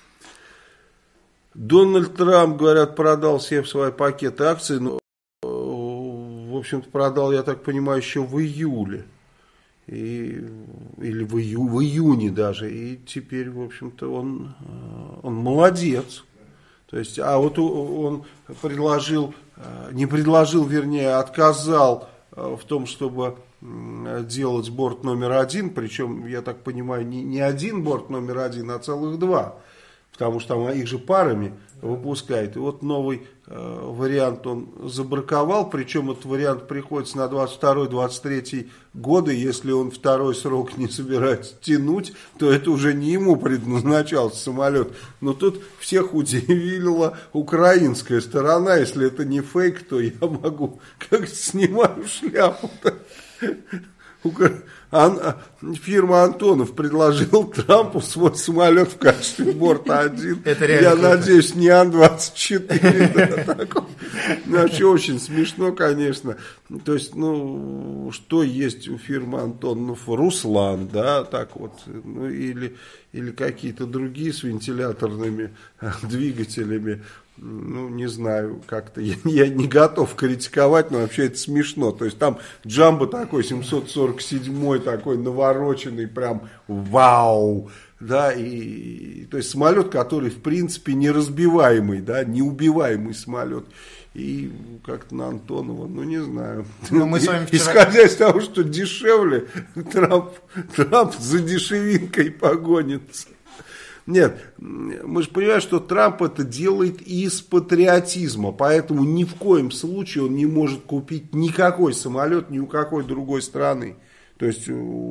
Дональд Трамп, говорят, продал все свои пакеты акций. Но, э, в общем-то, продал, я так понимаю, еще в июле. И, или в, ию, в июне даже. И теперь, в общем-то, он, э, он молодец. То есть, а вот у- он предложил, э, не предложил, вернее, отказал э, в том, чтобы м, делать борт номер один. Причем, я так понимаю, не, не один борт номер один, а целых два. Потому что там их же парами выпускает. И вот новый э, вариант он забраковал. Причем этот вариант приходится на двадцать второй — двадцать третий годы. Если он второй срок не собирается тянуть, то это уже не ему предназначался самолет. Но тут всех удивила украинская сторона. Если это не фейк, то я могу как-то снимаю шляпу-то. Укра- Ан- Фирма Антонов предложил Трампу свой самолет в качестве борта один. Это реально Я круто. надеюсь, не Ан двадцать четыре. да, такой. Ну, вообще очень смешно, конечно. То есть, ну, что есть у фирмы Антонов? Руслан, да, так вот. Ну, или, или какие-то другие с вентиляторными э, двигателями. Ну, не знаю, как-то я, я не готов критиковать, но вообще это смешно. То есть там Джамбо такой, семьсот сорок седьмой такой навороченный, прям вау, да, и, то есть самолет, который в принципе неразбиваемый, да, неубиваемый самолет. И как-то на Антонова, ну не знаю. Ну, мы с вами вчера- Исходя из того, что дешевле, Трамп, Трамп за дешевинкой погонится. Нет, мы же понимаем, что Трамп это делает из патриотизма, поэтому ни в коем случае он не может купить никакой самолет ни у какой другой страны. То есть,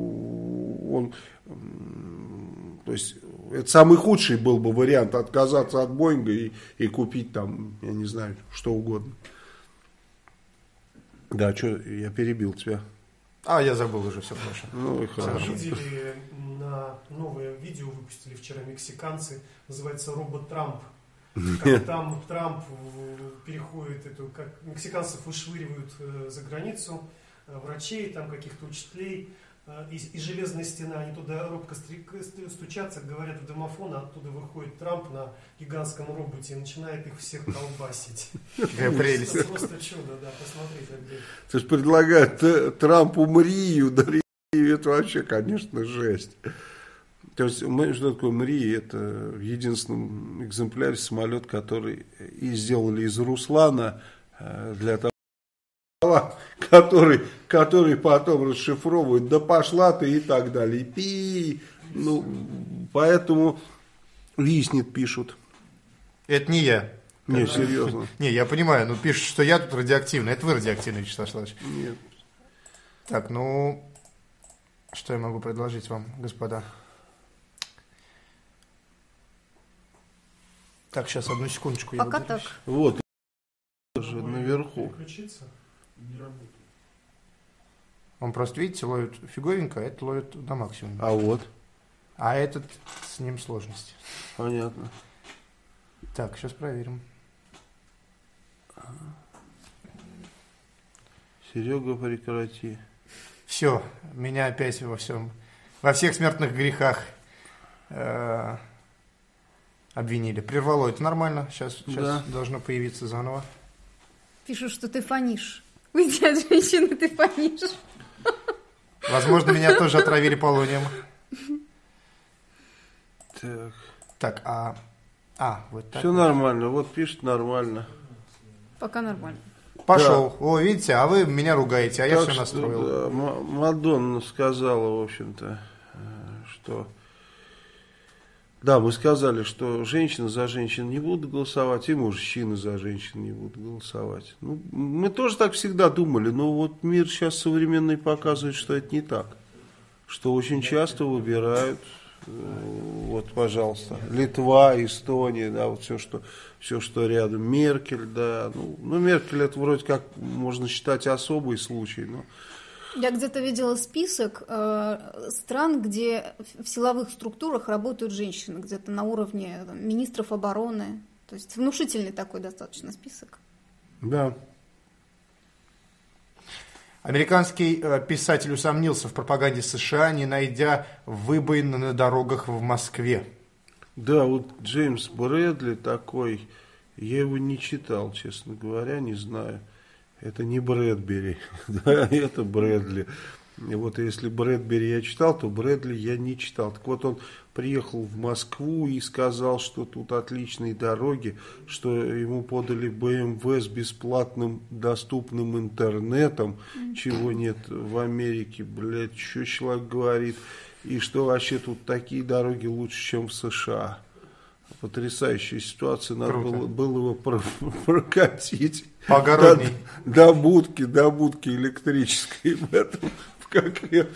он, то есть это самый худший был бы вариант — отказаться от Боинга и, и купить там, я не знаю, что угодно. Да, что, я перебил тебя. А, я забыл уже, все хорошо. Ну и хорошо. Видели на новое видео, выпустили вчера мексиканцы, называется «Робот Трамп». Как там Трамп в- переходит эту, как мексиканцев вышвыривают э, за границу, э, врачей, там каких-то учителей, э, и, и железная стена, они туда робко стри- стучатся, говорят в домофон, а оттуда выходит Трамп на гигантском роботе и начинает их всех колбасить. Какая прелесть. Это просто чудо, да, посмотрите. блин. То есть предлагают Т- Трампу Мрию дарить, это вообще, конечно, жесть. То есть, мы, что такое Мрия? Это в единственном экземпляре самолет, который и сделали из Руслана э, для того, который, который потом расшифровывает, да пошла ты и так далее. Пи. Ну, поэтому виснет пишут. Это не я. Не, серьезно. Не, я понимаю, ну пишут, что я тут радиоактивный. Это вы радиоактивный, Вячеслав Вячеславович. Нет. Так, ну, что я могу предложить вам, господа? Так, сейчас, одну секундочку. я Пока выдержу. так. Вот, же наверху. Переключиться? Он просто, видите, ловит фиговенько, а это ловит на максимум. А вот, А этот, с ним сложности. понятно. Так, сейчас проверим. Серега, прекрати. Все, меня опять во всем, во всех смертных грехах э, обвинили. Прервало, это нормально. Сейчас, сейчас Да. должно появиться заново. Пишут, что ты фонишь. Уйди от женщины, ты фонишь. Возможно, меня тоже отравили полонием. Так. Так, а... А, вот так. Все нормально, вот пишет нормально. Пока нормально. Пошел. О, видите, а вы меня ругаете, а я Так все что, настроил. да, М- Мадонна сказала, в общем-то, э, что Да, мы сказали, что женщины за женщин не будут голосовать, и мужчины за женщин не будут голосовать. Ну, мы тоже так всегда думали, но вот мир сейчас современный показывает, что это не так. Что очень часто выбирают, вот, пожалуйста, Литва, Эстония, да, вот все, что, все, что рядом, Меркель, да. Ну, ну, Меркель это вроде как можно считать особый случай, но... Я где-то видела список э, стран, где в силовых структурах работают женщины, где-то на уровне там, министров обороны. То есть внушительный такой достаточно список. Да. Американский э, писатель усомнился в пропаганде США, не найдя выбоин на дорогах в Москве. Да, вот Джеймс Брэдли такой, я его не читал, честно говоря, не знаю. Это не Брэдбери, да, это Брэдли. И вот если Брэдбери я читал, то Брэдли я не читал. Так вот он приехал в Москву и сказал, что тут отличные дороги, что ему подали бэ эм вэ с бесплатным доступным интернетом, чего нет в Америке, блядь, что человек говорит, и что вообще тут такие дороги лучше, чем в США. Потрясающая ситуация, надо было, было его прокатить до, до будки, до будки электрической в этом, как ее,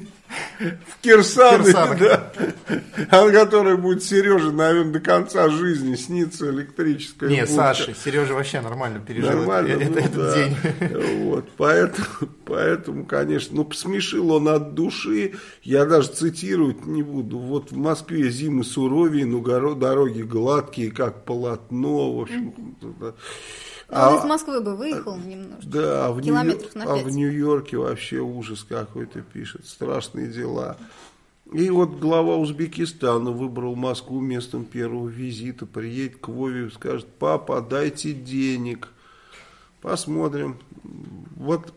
в Кирсанове, да, о которой будет Сереже, наверное, до конца жизни снится электрическая Нет, будка. Саша, Сережа вообще нормально пережил нормально, это, ну, этот да. день. Вот, поэтому, поэтому, конечно, ну, посмешил он от души, я даже цитировать не буду. Вот в Москве зимы суровее, но дороги гладкие, как полотно, в общем. Mm-hmm. А, он из Москвы бы выехал немножко. Да, а в, Нью- на а в Нью-Йорке вообще ужас какой-то пишет, страшные дела. И вот глава Узбекистана выбрал Москву местом первого визита, приедет к Вове, скажет: папа, дайте денег. Посмотрим. Вот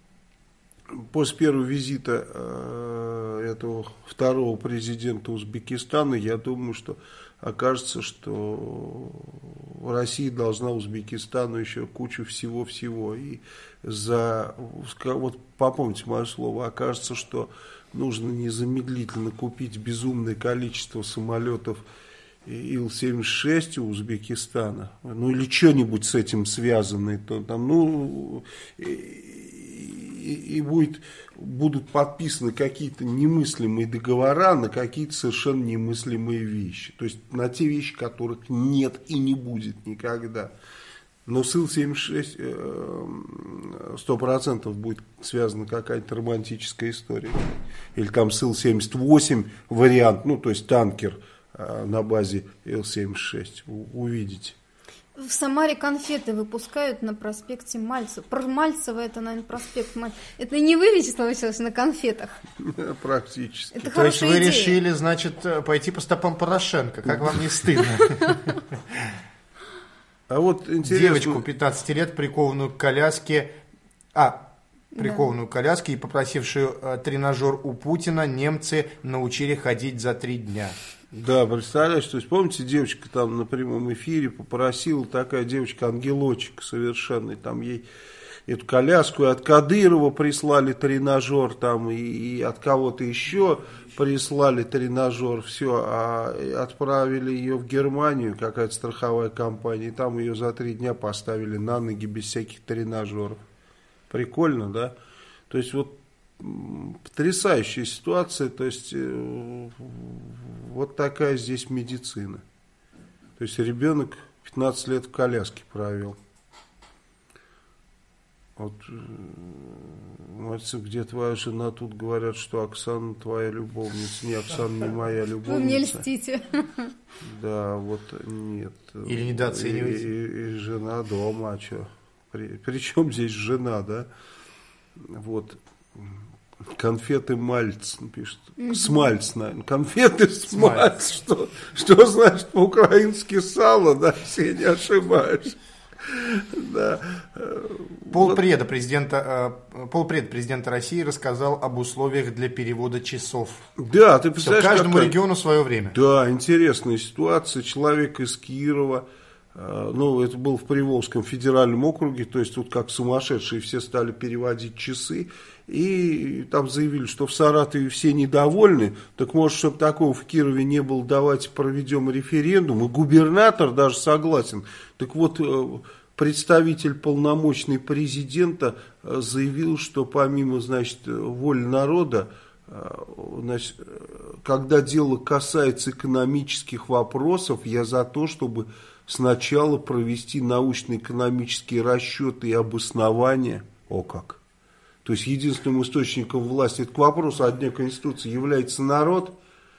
после первого визита э, этого второго президента Узбекистана, я думаю, что окажется, что Россия должна Узбекистану еще кучу всего-всего. И за, вот попомните мое слово, окажется, что нужно незамедлительно купить безумное количество самолетов Ил семьдесят шесть у Узбекистана. Ну или что-нибудь с этим связанное. То, там, ну, и, и, и будет, будут подписаны какие-то немыслимые договора на какие-то совершенно немыслимые вещи. То есть на те вещи, которых нет и не будет никогда. Но с Ил семьдесят шесть сто процентов будет связана какая-то романтическая история. Или там с Ил семьдесят восемь вариант, ну то есть танкер на базе Ил семьдесят шесть. Увидите. В Самаре конфеты выпускают на проспекте Мальцева. Про Мальцева это, наверное, проспект Мальцева. Это не вы, Вячеслав Вячеславович, на конфетах? Практически. Это То есть вы идея. решили, значит, пойти по стопам Порошенко. Как вам не стыдно? А вот интересно... Девочку пятнадцати лет, прикованную к коляске... А, прикованную к коляске и попросившую э, тренажер у Путина, немцы научили ходить за три дня. Да, представляешь, то есть, помните, девочка там на прямом эфире попросила, такая девочка-ангелочек совершенный, там ей эту коляску и от Кадырова прислали тренажер, там, и, и от кого-то еще прислали тренажер, все, а отправили ее в Германию, какая-то страховая компания, и там ее за три дня поставили на ноги без всяких тренажеров. Прикольно, да? То есть, вот потрясающая ситуация, то есть э, вот такая здесь медицина. То есть ребенок пятнадцать лет в коляске провел. Вот, мальцев, где твоя жена? Тут говорят, что Оксана твоя любовница. Не, Оксана не моя любовница. Вы мне льстите. Да, вот нет. Или недооцениваете. И, и, и жена дома, а что? При, причем здесь жена, да? Вот. Конфеты Мальц, пишет. Mm-hmm. Смальц, наверное. Конфеты Смальц. Что, что значит по-украински сало, да, все не ошибаешься. Да. Полпреда президента, полпред президента России рассказал об условиях для перевода часов. Да, ты представляешь, Все, каждому какая... региону свое время. Да, интересная ситуация. Человек из Кирова, ну, это был в Приволжском федеральном округе, то есть тут как сумасшедшие все стали переводить часы. и там заявили, что в Саратове все недовольны, так может, чтобы такого в Кирове не было, давайте проведем референдум, и губернатор даже согласен. Так вот, представитель полномочный президента заявил, что помимо, значит, воли народа, значит, когда дело касается экономических вопросов, я за то, чтобы сначала провести научно-экономические расчеты и обоснования. О как! То есть единственным источником власти, это к вопросу о дне Конституции, является народ,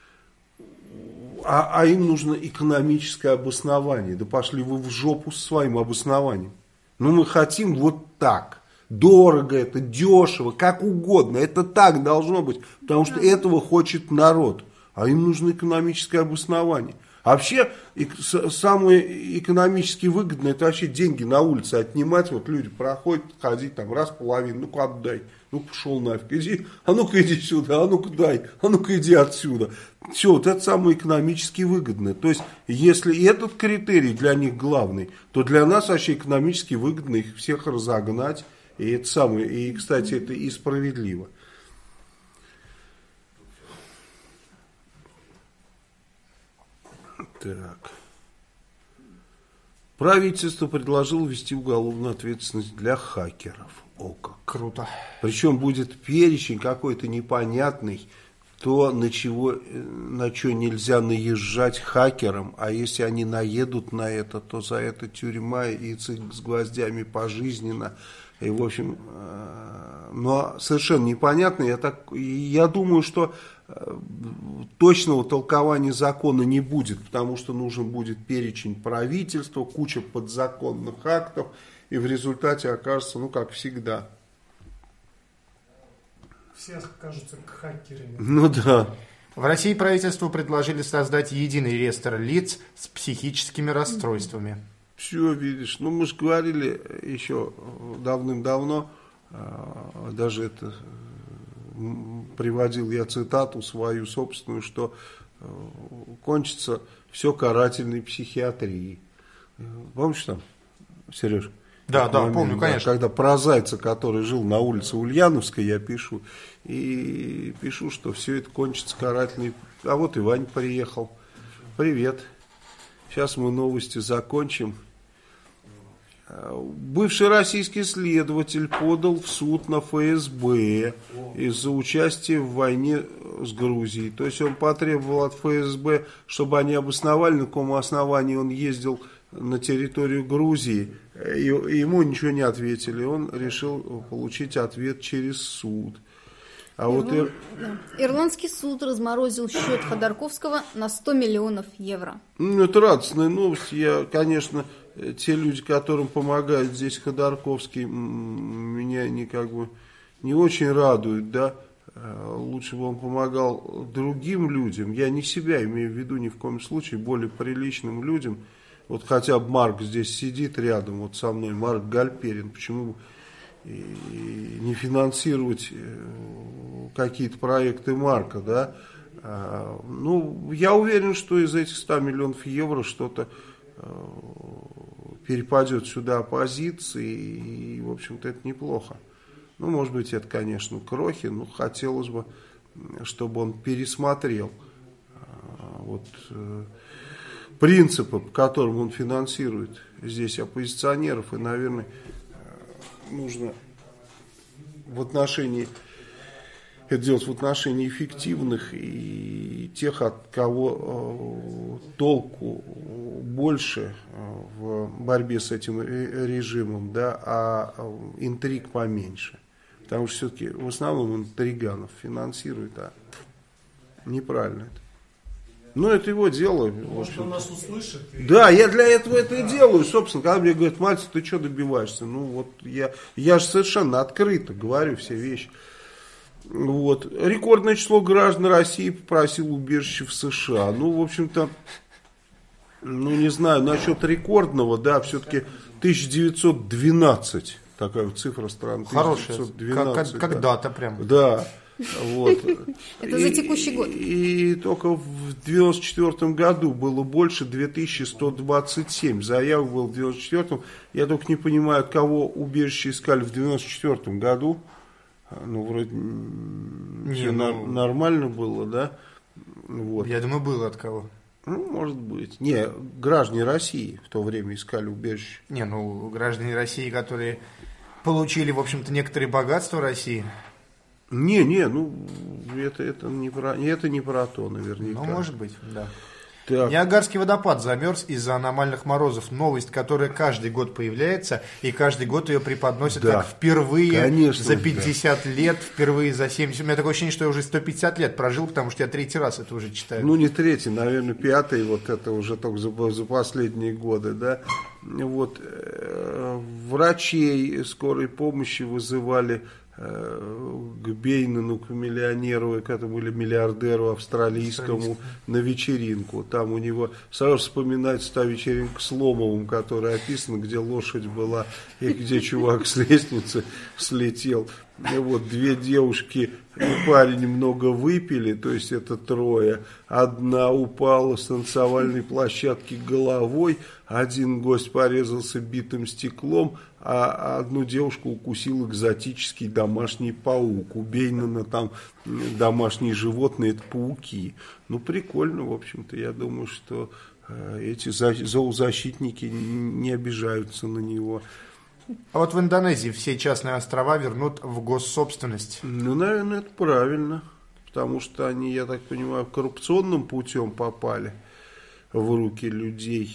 а, а им нужно экономическое обоснование. Да пошли вы в жопу со своим обоснованием. Ну мы хотим вот так. Дорого это, дешево, как угодно. Это так должно быть, потому что этого хочет народ. А им нужно экономическое обоснование. А вообще, самое экономически выгодное, это вообще деньги на улице отнимать. Вот люди проходят, ходить там раз половину, ну-ка отдай, ну пошел нафиг, иди, а ну-ка иди сюда, а ну-ка дай, а ну-ка иди отсюда. Все, вот это самое экономически выгодное. То есть, если этот критерий для них главный, то для нас вообще экономически выгодно их всех разогнать. И это самое, и, кстати, это и справедливо. Так. Правительство предложило ввести уголовную ответственность для хакеров. О, как круто. Причем будет перечень какой-то непонятный, то на чего, на что нельзя наезжать хакерам, а если они наедут на это, то за это тюрьма и цик с гвоздями пожизненно. И, в общем, но совершенно непонятно. Я, так, я думаю, что точного толкования закона не будет, потому что нужен будет перечень правительства, куча подзаконных актов, и в результате окажется, ну, как всегда. Все окажутся хакерами. Ну да. В России правительству предложили создать единый реестр лиц с психическими расстройствами. Все, видишь, ну мы же говорили еще давным-давно, даже это приводил я цитату свою собственную, что кончится все карательной психиатрией. Помнишь там, Сереж? Да, да, момент, помню, да, конечно. Когда про зайца, который жил на улице Ульяновской, я пишу, и пишу, что все это кончится карательной. А вот и Вань приехал. Привет. Сейчас мы новости закончим. Бывший российский следователь подал в суд на эф эс бэ из-за участия в войне с Грузией. То есть он потребовал от эф эс бэ, чтобы они обосновали, на каком основании он ездил на территорию Грузии. И ему ничего не ответили. Он решил получить ответ через суд. А Ирланд... вот ир... да. Ирландский суд разморозил счет Ходорковского на сто миллионов евро. Ну, это радостная новость. Я, конечно, те люди, которым помогает здесь Ходорковский, меня не как бы не очень радуют, да. Лучше бы он помогал другим людям. Я не себя имею в виду ни в коем случае, более приличным людям. Вот хотя бы Марк здесь сидит рядом, вот со мной, Марк Гальперин. Почему бы и не финансировать какие-то проекты Марка, да? Ну, я уверен, что из этих ста миллионов евро что-то перепадет сюда оппозиции, и, в общем-то, это неплохо. Ну, может быть, это, конечно, крохи, но хотелось бы, чтобы он пересмотрел вот принципы, по которым он финансирует здесь оппозиционеров, и, наверное, нужно в отношении, это делать в отношении эффективных и тех, от кого э, толку больше э, в борьбе с этим режимом, да, а э, интриг поменьше. Потому что все-таки в основном интриганов финансирует, а неправильно это. Ну, это его дело. Может, он нас услышит? И... Да, я для этого это и делаю, собственно. Когда мне говорят: Мальцев, ты что добиваешься? Ну, вот я, я же совершенно открыто говорю все вещи. Вот. Рекордное число граждан России попросило убежище в США. Ну, в общем-то, ну, не знаю, насчет рекордного, да, все-таки тысяча девятьсот двенадцать. Такая вот цифра странная. Хорошая, как, как да. дата прям. Да. Вот. Это за текущий год. И, и только в девяносто четвёртом году было больше две тысячи сто двадцать семь заявок было в девяносто четвёртом. Я только не понимаю, от кого убежище искали в девяносто четвёртом году. Ну, вроде Не, все ну... нормально было, да? Вот. Я думаю, было от кого. Ну, может быть. Не, граждане России в то время искали убежище. Не, ну, граждане России, которые получили, в общем-то, некоторые богатства России. Не, не, ну, это, это, не, про, это не про то, наверняка. Ну, может быть, да. Так. Ниагарский водопад замерз из-за аномальных морозов. Новость, которая каждый год появляется, и каждый год ее преподносят да. как впервые Конечно, за пятьдесят да. лет, впервые за семьдесят. У меня такое ощущение, что я уже сто пятьдесят лет прожил, потому что я третий раз это уже читаю. Ну, не третий, наверное, пятый, вот это уже только за, за последние годы, да. Вот, э, врачей скорой помощи вызывали к Бейнену, к миллионеру, к этому или миллиардеру австралийскому на вечеринку. Там у него сразу вспоминается та вечеринка с Ломовым, которая описана, где лошадь была и где чувак с лестницы слетел. И вот две девушки и парень много выпили, то есть это трое. Одна упала с танцевальной площадки головой, один гость порезался битым стеклом, а одну девушку укусил экзотический домашний паук. У Бейнена там домашние животные – это пауки. Ну, прикольно, в общем-то. Я думаю, что эти зоозащитники не обижаются на него. А вот в Индонезии все частные острова вернут в госсобственность. Ну, наверное, это правильно. Потому что они, я так понимаю, коррупционным путем попали в руки людей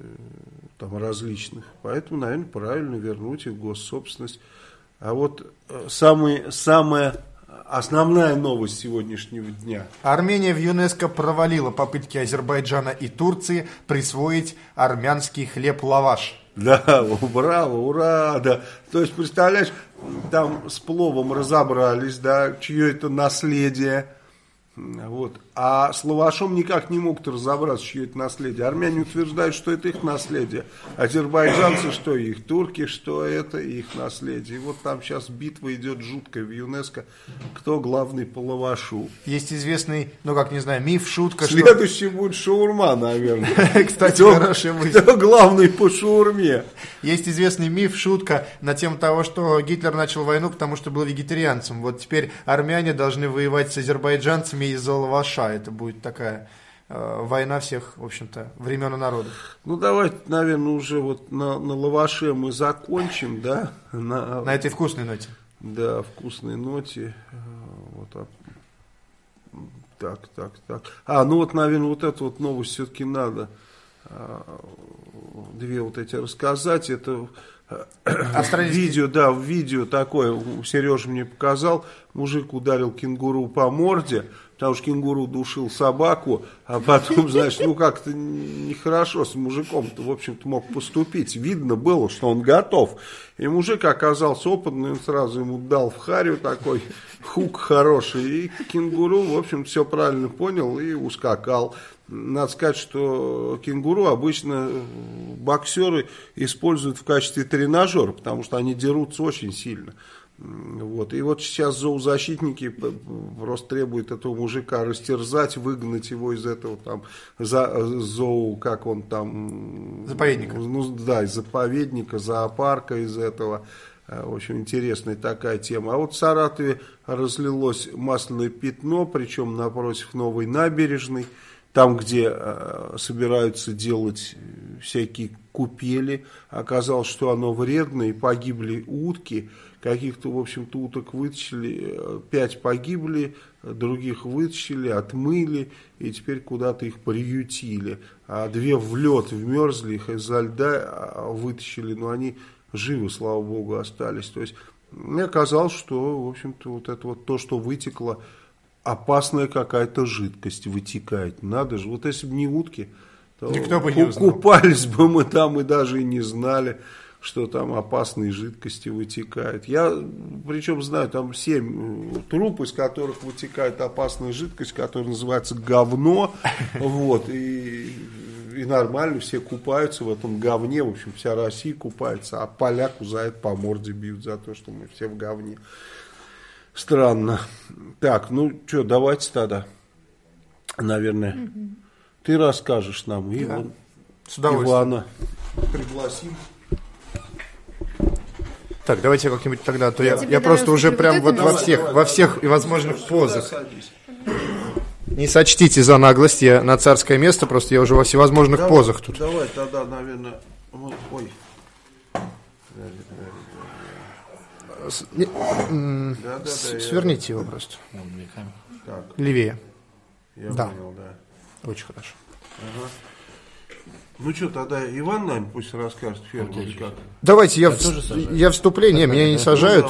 там, различных. Поэтому, наверное, правильно вернуть их в госсобственность. А вот самый, самая основная новость сегодняшнего дня. Армения в ЮНЕСКО провалила попытки Азербайджана и Турции присвоить армянский хлеб-лаваш. Да, браво, ура, да. То есть, представляешь, там с пловом разобрались, да, чье это наследие. Вот. А с лавашом никак не могут разобраться, чье это наследие. Армяне утверждают, что это их наследие. Азербайджанцы, что их. Турки, что это их наследие. И вот там сейчас битва идет жуткая в ЮНЕСКО. Кто главный по лавашу? Есть известный, ну как не знаю, миф, шутка. Следующий что... будет шаурма, наверное. Кстати, хорошая мысль. Кто главный по шаурме? Есть известный миф, шутка на тему того, что Гитлер начал войну, потому что был вегетарианцем. Вот теперь армяне должны воевать с азербайджанцами из-за лаваша. Это будет такая э, война всех, в общем-то, времен и народов. Ну, давайте, наверное, уже вот на, на лаваше мы закончим, да? На, на этой вкусной ноте. Да, вкусной ноте. Вот, а, так, так, так. А, ну вот, наверное, вот эту вот новость все-таки надо а, две вот эти рассказать. Это видео, да, видео такое, Сережа мне показал, мужик ударил кенгуру по морде, потому что кенгуру душил собаку, а потом, знаешь, ну как-то нехорошо с мужиком-то, в общем-то, мог поступить. Видно было, что он готов. И мужик оказался опытный, он сразу ему дал в харю такой хук хороший, и кенгуру, в общем, все правильно понял и ускакал. Надо сказать, что кенгуру обычно боксеры используют в качестве тренажера, потому что они дерутся очень сильно. Вот. И вот сейчас зоозащитники просто требуют этого мужика растерзать, выгнать его из этого там за, зоо, как он там... Заповедника. Ну, да, из заповедника, зоопарка из этого. В общем, интересная такая тема. А вот в Саратове разлилось масляное пятно, причем напротив новой набережной. Там, где э, собираются делать всякие купели, оказалось, что оно вредно, и погибли утки. Каких-то, в общем-то, уток вытащили, пять погибли, других вытащили, отмыли, и теперь куда-то их приютили. А две в лед вмерзли, их из-за льда вытащили, но они живы, слава богу, остались. То есть, мне оказалось, что, в общем-то, вот это вот то, что вытекло, опасная какая-то жидкость вытекает. Надо же, вот если бы не утки, то никто бы не узнал. Купались бы мы там и даже и не знали, что там опасные жидкости вытекают. Я, причем знаю, там семь труб, из которых вытекает опасная жидкость, которая называется говно. Вот, и, и нормально, все купаются в этом говне. В общем, вся Россия купается, а поляку за это по морде бьют, за то, что мы все в говне. Странно. Так, ну что, давайте тогда, наверное, угу. ты расскажешь нам, и да. Ивана пригласим. Так, давайте как-нибудь тогда, а то я, Я я просто тебе уже даю прям вот вот во это всех, давай, во всех и возможных Сюда позах. садись. Не сочтите за наглость, я на царское место, просто я уже во всевозможных Давай, позах тут. Давай тогда, наверное, ну, ой. С- не- м, Да, да, с- да, я- Сверните его просто. Так, Левее. я Да. понял, да. Очень хорошо. Ну что, тогда Иван нам пусть расскажет ферму или как. Давайте я, в, тоже сажаю. я вступление, меня не сажают.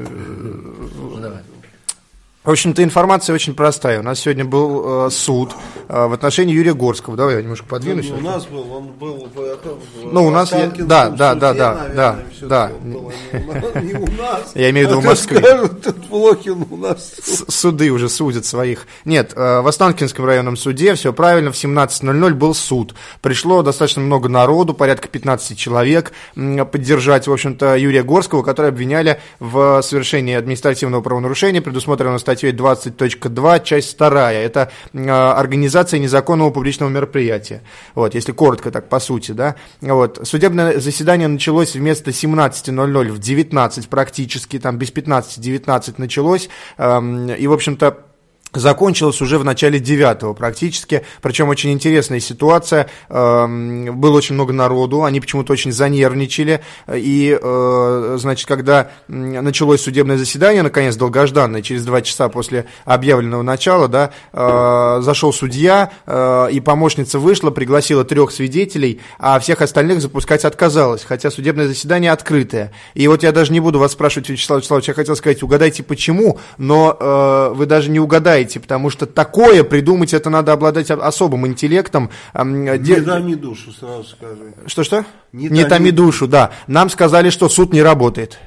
Ну, давай. В общем-то, информация очень простая. У нас сегодня был э, суд э, в отношении Юрия Горского. Давай я немножко подвинусь. Ну, не у нас был, он был в, это, в Ну, у нас я- Останкинском да, да, да, суде, да, наверное, да, всё-таки да. было не у нас- не у нас. Я имею в виду А в то Москве. скажут, тут Блохин у нас. С- Суды уже судят своих. Нет, э, в Останкинском районном суде все правильно, в семнадцать ноль ноль был суд. Пришло достаточно много народу, порядка пятнадцать человек, м, поддержать, в общем-то, Юрия Горского, который обвиняли в совершении административного правонарушения, предусмотренного статьей двадцать точка два, часть вторая. Это э, организация незаконного публичного мероприятия. Вот, если коротко так по сути, да. Вот. Судебное заседание началось вместо семнадцать ноль ноль в девятнадцать практически, там без пятнадцати девятнадцать началось. Эм, и, в общем-то, закончилось уже в начале девятого практически, причем очень интересная ситуация, эм, было очень много народу, они почему-то очень занервничали, и, э, значит, когда м, началось судебное заседание, наконец, долгожданное, через два часа после объявленного начала, да, э, зашел судья, э, и помощница вышла, пригласила трех свидетелей, а всех остальных запускать отказалась, хотя судебное заседание открытое. И вот я даже не буду вас спрашивать, Вячеслав Вячеславович, я хотел сказать, угадайте почему, но э, вы даже не угадаете, потому что такое придумать, это надо обладать особым интеллектом. Не Де- томи душу, сразу скажи. Что-что? Не Не томи томи душу, да. Нам сказали, что суд не работает.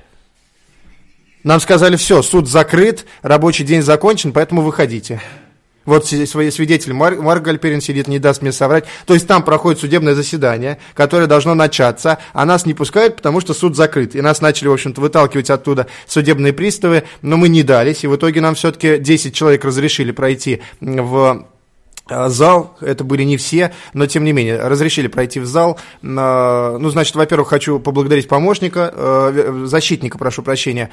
Нам сказали, все, суд закрыт, рабочий день закончен, поэтому выходите. Вот си- свои свидетели, Марк, Марк Гальперин сидит, не даст мне соврать. То есть там проходит судебное заседание, которое должно начаться, а нас не пускают, потому что суд закрыт. И нас начали, в общем-то, выталкивать оттуда судебные приставы, но мы не дались. И в итоге нам все-таки десять человек разрешили пройти в зал, это были не все, но тем не менее, разрешили пройти в зал. Ну, значит, во-первых, хочу поблагодарить помощника, защитника, прошу прощения,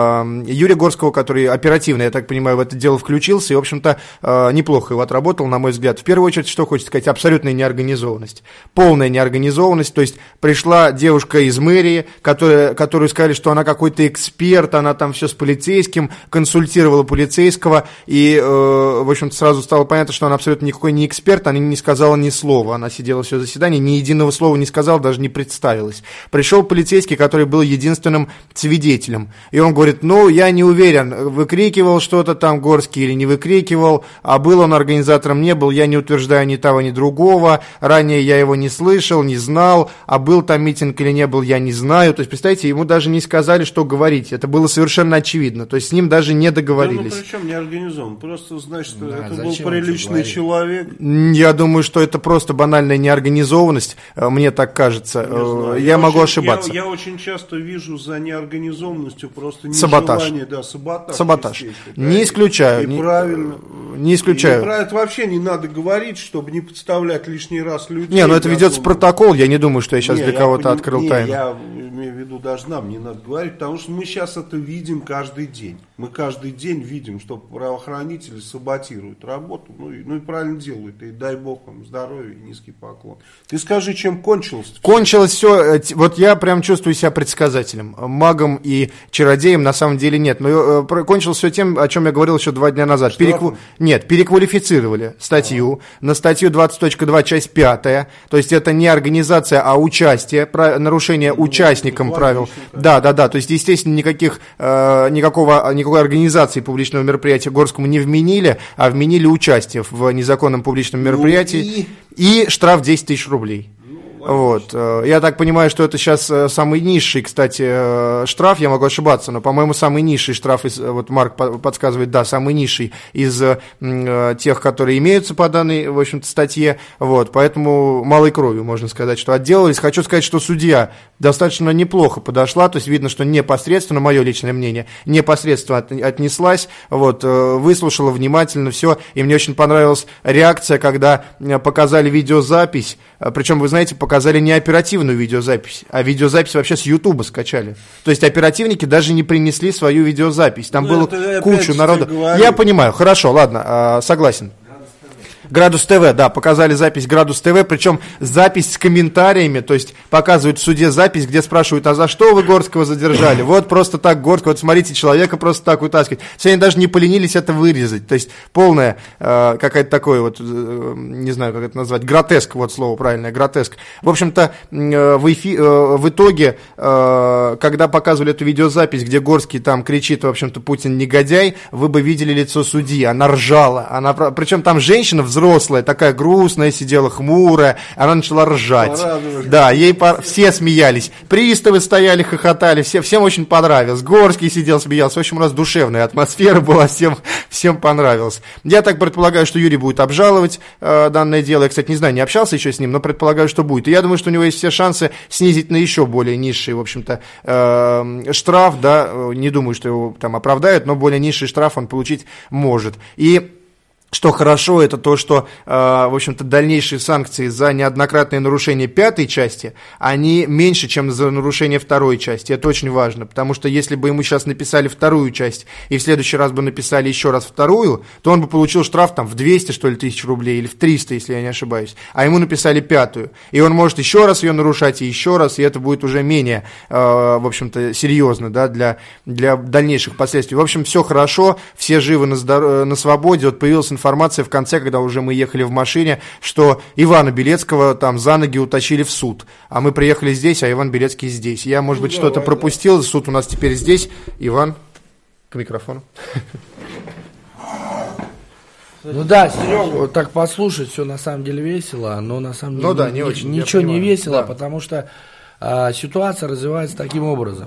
Юрия Горского, который оперативно, я так понимаю, в это дело включился и, в общем-то, неплохо его отработал, на мой взгляд. В первую очередь, что хочется сказать, абсолютная неорганизованность, полная неорганизованность, то есть пришла девушка из мэрии, которая, которую сказали, что она какой-то эксперт, она там все с полицейским, консультировала полицейского, и, в общем-то, сразу стало понятно, что она абсолютно никакой не эксперт, она не сказала ни слова, она сидела все заседание, ни единого слова не сказала, даже не представилась. Пришел полицейский, который был единственным свидетелем, и он говорит, ну, я не уверен, выкрикивал что-то там Горский или не выкрикивал, а был он организатором, не был, я не утверждаю ни того, ни другого, ранее я его не слышал, не знал, а был там митинг или не был, я не знаю, то есть, представьте, ему даже не сказали, что говорить, это было совершенно очевидно, то есть с ним даже не договорились. Да, ну, причем не организован, просто, значит, Да, это был зачем приличный это человек. Я думаю, что это просто банальная неорганизованность, мне так кажется. Не знаю. Я, я могу очень, ошибаться. Я, я очень часто вижу за неорганизованностью просто Саботаж. нежелание, да, саботаж. Саботаж. естественно. Не Да, исключаю. И Не, правильно. не исключаю. И про это вообще не надо говорить, чтобы не подставлять лишний раз людей. Не, ну это Я ведется думаю. протокол, я не думаю, что я сейчас Не, для я кого-то поним- открыл не, тайну. Я имею в виду, даже нам не надо говорить, потому что мы сейчас это видим каждый день. Мы каждый день видим, что правоохранители саботируют работу, ну и, ну и правильно делают. И дай бог им здоровья и низкий поклон. Ты скажи, чем кончилось? Кончилось все, вот я прям чувствую себя предсказателем, магом и чародеем на самом деле нет, но э, про- кончилось все тем, о чем я говорил еще два дня назад. Перекву- Нет, переквалифицировали статью на статью двадцать точка два, часть пятая, то есть это не организация, а участие, про- нарушение Ну, участникам это правил. логично, да. Да, да, да, то есть, естественно, никаких, э, никакого, никакой организации публичного мероприятия Горскому не вменили, а вменили участие в незаконном публичном мероприятии. И штраф десять тысяч рублей. Вот. Я так понимаю, что это сейчас самый низший, кстати, штраф, я могу ошибаться, но, по-моему, самый низший штраф, из, вот Марк подсказывает, да, самый низший из тех, которые имеются по данной, в общем-то, статье, вот, поэтому малой кровью, можно сказать, что отделались. Хочу сказать, что судья достаточно неплохо подошла, то есть видно, что непосредственно, мое личное мнение, непосредственно от, отнеслась, вот, выслушала внимательно все, и мне очень понравилась реакция, когда показали видеозапись, причем, вы знаете, показали показали не оперативную видеозапись, а видеозапись вообще с Ютуба скачали. То есть оперативники даже не принесли свою видеозапись. Там ну, было куча народа. Я понимаю, хорошо, ладно, согласен. Градус ТВ, да, показали запись Градус ТВ, причем запись с комментариями, то есть показывают в суде запись, где спрашивают, а за что вы Горского задержали? Вот просто так Горского, вот смотрите, человека просто так вытаскивать. Все они даже не поленились это вырезать, то есть полная э, какая-то такое вот, э, не знаю, как это назвать, гротеск, вот слово правильное, гротеск. В общем-то, э, в, эфи, э, в итоге, э, когда показывали эту видеозапись, где Горский там кричит, в общем-то, Путин негодяй, вы бы видели лицо судьи, она ржала, она, причем там женщина взрослая, взрослая, такая грустная, сидела хмурая, она начала ржать. Да, ей по... все смеялись. Приставы стояли, хохотали, все, всем очень понравилось. Горский сидел, смеялся. В общем, у нас душевная атмосфера была, всем, всем понравилось. Я так предполагаю, что Юрий будет обжаловать э, данное дело. Я, кстати, не знаю, не общался еще с ним, но предполагаю, что будет. И я думаю, что у него есть все шансы снизить на еще более низший, в общем-то, э, штраф, да, не думаю, что его там оправдают, но более низший штраф он получить может. И что хорошо, это то, что, э, в общем-то, дальнейшие санкции за неоднократные нарушения пятой части, они меньше, чем за нарушение второй части. Это очень важно, потому что если бы ему сейчас написали вторую часть, и в следующий раз бы написали еще раз вторую, то он бы получил штраф там в двести, что ли, тысяч рублей, или в триста, если я не ошибаюсь. А ему написали пятую. И он может еще раз ее нарушать, и еще раз, и это будет уже менее, э, в общем-то, серьезно, да, для, для дальнейших последствий. В общем, все хорошо, все живы на, здоров... на свободе. Вот появилась информация, Информация в конце, когда уже мы ехали в машине, что Ивана Белецкого там за ноги утащили в суд. А мы приехали здесь, а Иван Белецкий здесь. Я, может быть, ну, что-то давай, пропустил. Да. Суд у нас теперь здесь. Иван, к микрофону. Ну да, Серега, вот так послушать, все на самом деле весело, но на самом деле ну, да, не очень, ничего не весело, да. Потому что а, ситуация развивается таким образом,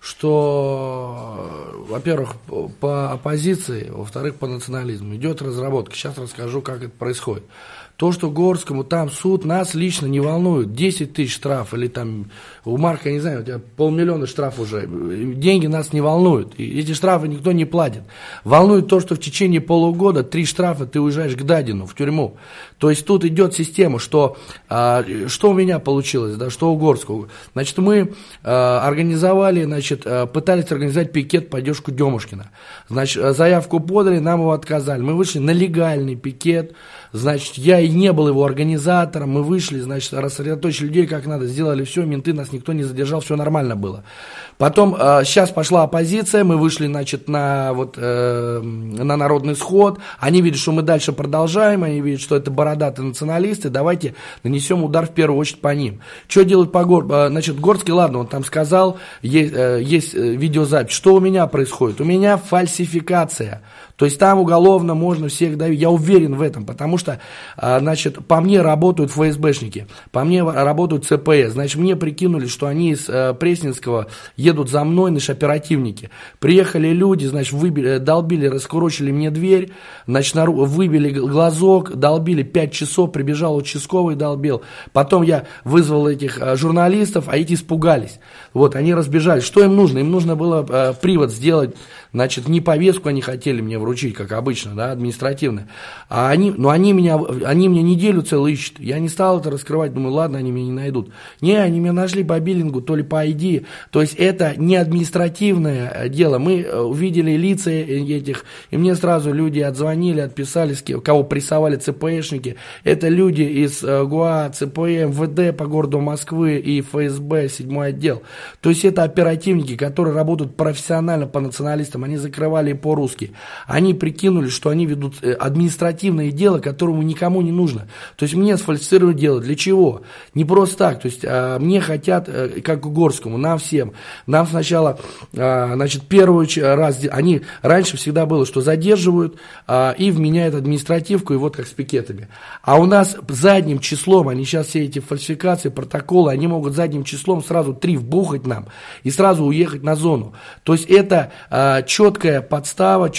что, во-первых, по оппозиции, во-вторых, по национализму идет разработка. Сейчас расскажу, как это происходит. То, что Горскому там суд, нас лично не волнует. десять тысяч штраф или там у Марка, я не знаю, у тебя полмиллиона штраф уже. Деньги нас не волнуют. И эти штрафы никто не платит. Волнует то, что в течение полугода три штрафа ты уезжаешь к Дадину, в тюрьму. То есть тут идет система, что, а, что у меня получилось, да, что у Горского. Значит, мы а, организовали, значит, а, пытались организовать пикет поддержку Демушкина. Значит, заявку подали, нам его отказали. Мы вышли на легальный пикет. Значит, я и не был его организатором, мы вышли, значит, рассредоточили людей как надо, сделали все, менты нас никто не задержал, все нормально было. Потом, э, сейчас пошла оппозиция, мы вышли, значит, на, вот, э, на народный сход, они видят, что мы дальше продолжаем, они видят, что это бородатые националисты, давайте нанесем удар в первую очередь по ним. Что делать по Гор... Значит, Горский, ладно, он там сказал, есть, э, есть видеозапись, что у меня происходит? У меня фальсификация. То есть там уголовно можно всех давить, я уверен в этом, потому что, значит, по мне работают ФСБшники, по мне работают ЦПС, значит, мне прикинули, что они из Пресненского едут за мной, наши оперативники. Приехали люди, значит, выбили, долбили, раскурочили мне дверь, значит, выбили глазок, долбили пять часов, прибежал участковый, долбил. Потом я вызвал этих журналистов, а эти испугались. Вот, они разбежались. Что им нужно? Им нужно было привод сделать. Значит, не повестку они хотели мне вручить, как обычно, да, административно. А они, ну, они меня, они меня неделю целую ищут. Я не стал это раскрывать, думаю, ладно, они меня не найдут. Не, они меня нашли по биллингу, то ли по ай ди. То есть это не административное дело. Мы увидели лица этих, и мне сразу люди отзвонили, отписали, кого прессовали ЦПшники. Это люди из ГУА, ЦП, эм вэ дэ по городу Москвы и эф эс бэ, седьмой отдел. То есть это оперативники, которые работают профессионально по националистам. Они закрывали по-русски. Они прикинули, что они ведут административное дело, которому никому не нужно. То есть мне сфальсифицировать дело. Для чего? Не просто так. То есть а, мне хотят, а, как Горскому, нам всем. Нам сначала, а, значит, первый раз, они, раньше всегда было, что задерживают а, и вменяют административку, и вот как с пикетами. А у нас задним числом, они сейчас все эти фальсификации, протоколы, они могут задним числом сразу три вбухать нам и сразу уехать на зону. То есть это а, четкая подстава, четкая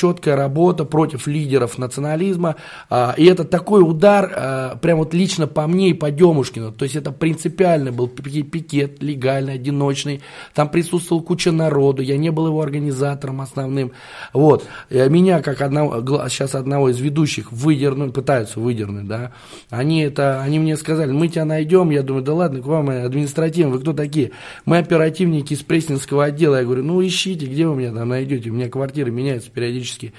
работа против лидеров национализма, а, и это такой удар, а, прям вот лично по мне и по Демушкину, то есть это принципиально был пикет, легальный, одиночный, там присутствовала куча народу, я не был его организатором основным, вот, меня как одного, сейчас одного из ведущих выдернули, пытаются выдернуть, да, они это, они мне сказали, мы тебя найдем, я думаю, да ладно, к вам административно, вы кто такие? Мы оперативники из Пресненского отдела, я говорю, ну ищите, где вы меня там найдете, у меня квартиры меняются периодически,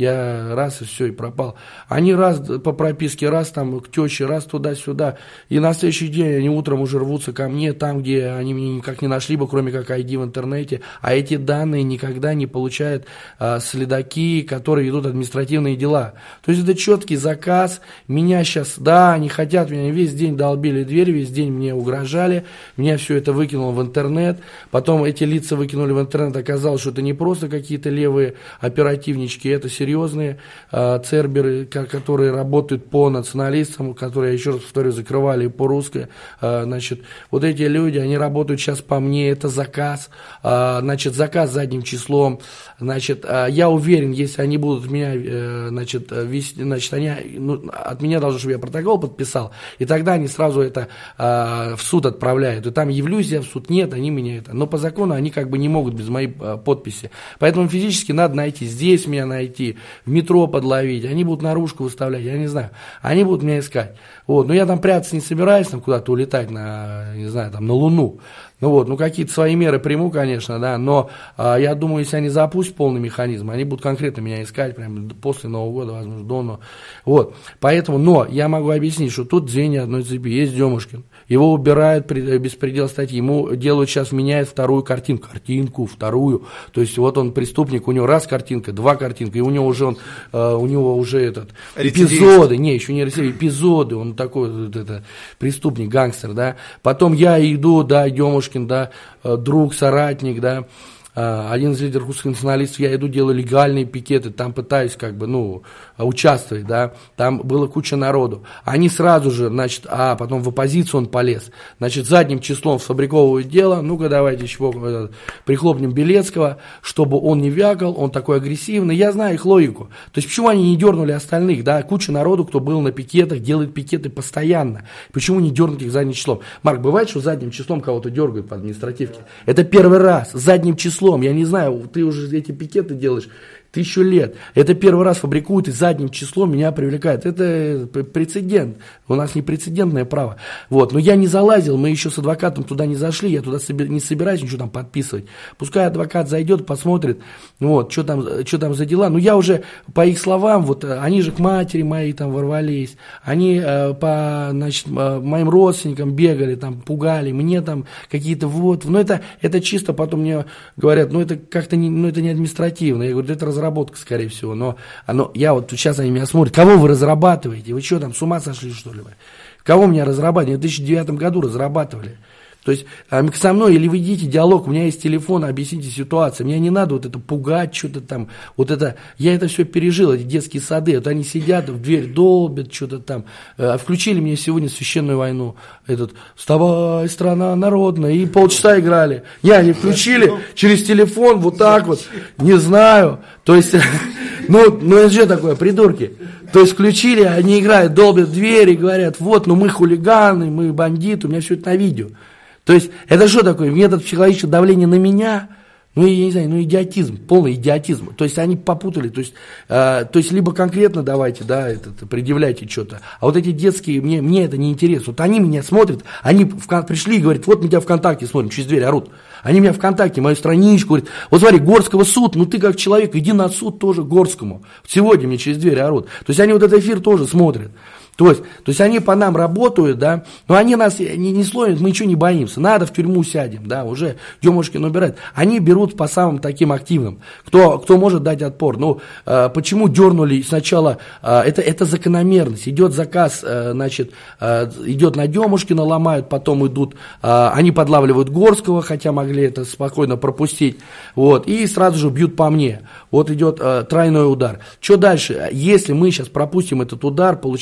я раз и все, и пропал. Они раз по прописке, раз там к теще, раз туда-сюда, и на следующий день они утром уже рвутся ко мне, там, где они меня никак не нашли бы, кроме как ай ди в интернете, а эти данные никогда не получают а, следаки, которые ведут административные дела. То есть это четкий заказ, меня сейчас, да, они хотят, меня весь день долбили дверь, весь день мне угрожали, меня все это выкинуло в интернет, потом эти лица выкинули в интернет, оказалось, что это не просто какие-то левые оперативнички, это серьезные э, церберы, которые работают по националистам, которые, я еще раз повторю, закрывали по русской, э, значит, вот эти люди, они работают сейчас по мне, это заказ, э, значит, заказ задним числом, значит, э, я уверен, если они будут меня, э, значит, вести, значит, они, ну, от меня должны, чтобы я протокол подписал, и тогда они сразу это э, в суд отправляют, и там явлюсь я в суд, нет, они меня это, но по закону они как бы не могут без моей э, подписи, поэтому физически надо найти, здесь меня найти, в метро подловить, они будут наружку выставлять, я не знаю, они будут меня искать, вот, но я там прятаться не собираюсь, там куда-то улетать на, не знаю, там на Луну, ну вот, ну какие-то свои меры приму, конечно, да, но а, я думаю, если они запустят полный механизм, они будут конкретно меня искать, прямо после Нового года, возможно, до Нового, вот, поэтому, но я могу объяснить, что тут звенья одной цепи, есть Демушкин, его убирают, беспредел статьи, ему делают сейчас, меняют вторую картинку, картинку, вторую, то есть вот он преступник, у него раз картинка, два картинка, и у него уже, он, uh, у него уже этот, эпизоды, не, еще не рецидивист, эпизоды, он такой, вот это, преступник, гангстер, да, потом я иду, да, Демушкин, да, друг, соратник, да, один из лидеров русских националистов, я иду, делаю легальные пикеты, там пытаюсь как бы, ну, участвовать, да, там была куча народу. Они сразу же, значит, а потом в оппозицию он полез, значит, задним числом сфабриковывают дело, ну-ка давайте еще прихлопнем Белецкого, чтобы он не вякал, он такой агрессивный, я знаю их логику. То есть почему они не дернули остальных, да, куча народу, кто был на пикетах, делает пикеты постоянно, почему не дернуть их задним числом? Марк, бывает, что задним числом кого-то дергают по административке? Это первый раз, задним числом. Я не знаю, ты уже эти пикеты делаешь тысячу лет. Это первый раз фабрикуют и задним числом меня привлекают. Это прецедент. У нас не прецедентное право. Вот. Но я не залазил, мы еще с адвокатом туда не зашли, я туда не собираюсь ничего там подписывать. Пускай адвокат зайдет, посмотрит, вот, что там, что там за дела. Но я уже, по их словам, вот, они же к матери моей там ворвались, они э, по, значит, моим родственникам бегали, там, пугали, мне там какие-то вот. Но это, это чисто потом мне говорят, ну это как-то не, ну, это не административно. Я говорю, это разработка. Разработка, скорее всего, но оно, я вот сейчас они меня смотрят, кого вы разрабатываете, вы что там, с ума сошли, что ли? Кого меня разрабатывали? В две тысячи девятом году разрабатывали. То есть со мной или ведите диалог, у меня есть телефон, объясните ситуацию, мне не надо вот это пугать, что-то там, вот это, я это все пережил, эти детские сады, вот они сидят, в дверь долбят, что-то там, включили мне сегодня священную войну, этот, вставай, страна народная, и полчаса играли, не, они включили через телефон, вот так вот, не знаю, то есть, ну, ну это же такое, придурки. То есть включили, они играют, долбят в дверь и говорят, вот, ну мы хулиганы, мы бандиты, у меня все это на видео. То есть, это что такое? Метод психологического давления на меня? Ну, я не знаю, ну, идиотизм, полный идиотизм. То есть, они попутали, то есть, э, то есть либо конкретно давайте, да, это, предъявляйте что-то. А вот эти детские, мне, мне это не интересно. Вот они меня смотрят, они в, пришли и говорят, вот мы тебя ВКонтакте смотрим, через дверь орут. Они меня ВКонтакте, мою страничку, говорят, вот смотри, Горского суд, ну ты как человек, иди на суд тоже Горскому. Сегодня мне через дверь орут. То есть, они вот этот эфир тоже смотрят. То есть, то есть они по нам работают, да, но они нас не, не сломят, мы ничего не боимся, надо в тюрьму сядем, да, уже Демушкин убирает. Они берут по самым таким активным, кто, кто может дать отпор. Ну, э, почему дернули сначала, э, это, это закономерность, идет заказ, э, значит, э, идет на Демушкина, ломают, потом идут, э, они подлавливают Горского, хотя могли это спокойно пропустить, вот, и сразу же бьют по мне. Вот идет э, тройной удар. Что дальше? Если мы сейчас пропустим этот удар, получается, что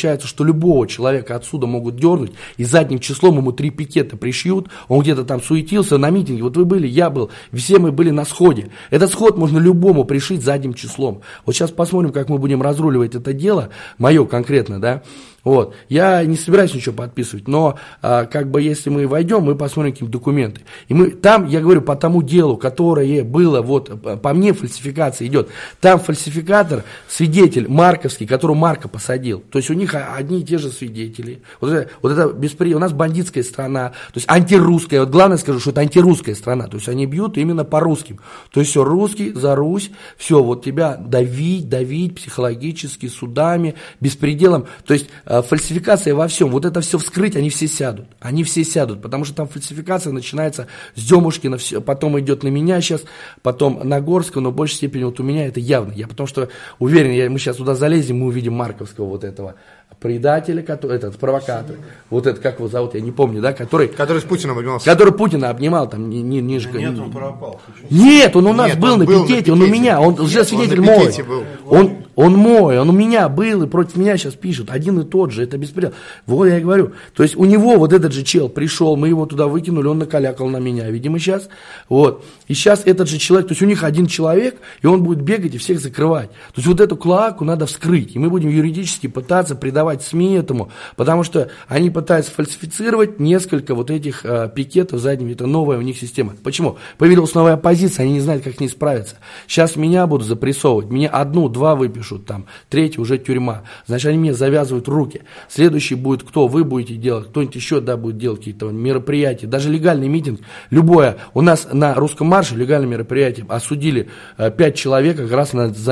любого человека отсюда могут дернуть, и задним числом ему три пикета пришьют, он где-то там суетился на митинге, вот вы были, я был, все мы были на сходе. Этот сход можно любому пришить задним числом. Вот сейчас посмотрим, как мы будем разруливать это дело, мое конкретно, да. Вот. Я не собираюсь ничего подписывать, но а, как бы если мы войдем, мы посмотрим какие-то документы. И мы там, я говорю, по тому делу, которое было, вот по мне фальсификация идет, там фальсификатор, свидетель Марковский, которого Марка посадил. То есть у них одни и те же свидетели. Вот это, вот это беспредел. У нас бандитская страна, то есть антирусская. Вот главное скажу, что это антирусская страна. То есть они бьют именно по русским. То есть все, русский за Русь, все, вот тебя давить, давить психологически, судами, беспределом. То есть фальсификация во всем, вот это все вскрыть, они все сядут, они все сядут, потому что там фальсификация начинается с Демушкина, все, потом идет на меня сейчас, потом на Горского, но в большей степени вот у меня это явно, я потому что уверен, я, мы сейчас туда залезем, мы увидим Марковского вот этого предателя, который, этот провокатор, вот этот, как его зовут, я не помню, да, который... Который с Путиным обнимался. Который Путина обнимал, там, ни, ни, ниже... Нет, он пропал. Нет, он у нас Нет, был он на был пикете, на он у пикете. меня, он лжесвидетель Он на мой. пикете был. Он, он мой, он у меня был, и против меня сейчас пишут, один и тот же, это беспредел. Вот я и говорю, то есть у него вот этот же чел пришел, мы его туда выкинули, он накалякал на меня, видимо, сейчас, вот. И сейчас этот же человек, то есть у них один человек, и он будет бегать и всех закрывать. То есть вот эту клоаку надо вскрыть, и мы будем юридически пытаться придавать СМИ этому, потому что они пытаются фальсифицировать несколько вот этих э, пикетов задними, это новая у них система. Почему? Появилась новая оппозиция, они не знают, как с ней справиться. Сейчас меня будут запрессовывать, меня одну, два выпишут там, третий уже тюрьма. Значит, они мне завязывают руки. Следующий будет кто? Вы будете делать, кто-нибудь еще, да, будет делать какие-то мероприятия, даже легальный митинг, любое. У нас на русском марше легальное мероприятие осудили э, пять человек как раз на, за,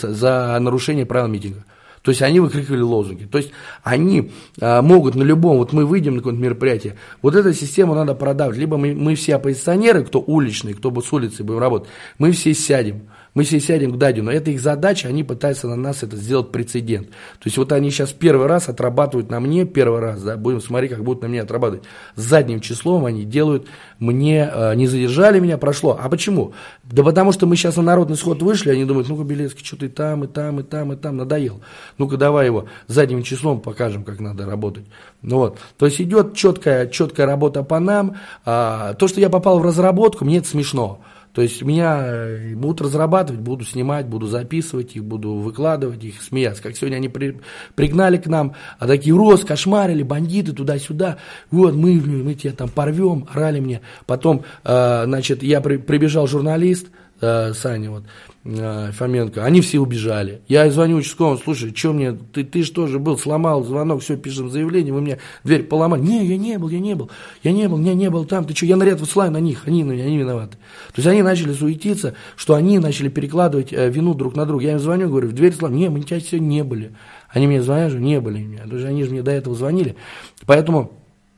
за нарушение правил митинга. То есть они выкрикивали лозунги. То есть они а, могут на любом, вот мы выйдем на какое-то мероприятие, вот эту систему надо продавать. Либо мы, мы все оппозиционеры, кто уличный, кто бы с улицы будем работать, мы все сядем. Мы все сядем к Дадину. Это их задача, они пытаются на нас это сделать прецедент. То есть вот они сейчас первый раз отрабатывают на мне, первый раз, да, будем смотреть, как будут на меня отрабатывать. С задним числом они делают мне, э, не задержали меня, прошло. А почему? Да потому что мы сейчас на народный сход вышли, они думают, ну-ка, Белецкий, что ты там, и там, и там, и там, надоел. Ну-ка, давай его задним числом покажем, как надо работать. Ну вот. То есть идет четкая, четкая работа по нам. А, то, что я попал в разработку, мне это смешно. То есть меня будут разрабатывать, буду снимать, буду записывать их, буду выкладывать их, смеяться. Как сегодня они при, пригнали к нам, а такие роз, кошмарили, бандиты туда-сюда. Вот мы, мы тебя там порвем, орали мне. Потом, э, значит, я при, прибежал журналист, э, Саня, вот, э, Фоменко, они все убежали. Я звоню участковому, слушай, что мне, ты, ты что же был, сломал звонок, все, пишем заявление, вы мне дверь поломали. Не, я не был, я не был, я не был, меня не был там, ты что, я наряд высылаю на них, они, они виноваты. То есть они начали суетиться, что они начали перекладывать э, вину друг на друга. Я им звоню, говорю, в дверь сломал, не, мы тебя сегодня не были. Они мне звонят, что не были, то есть они же мне до этого звонили. Поэтому...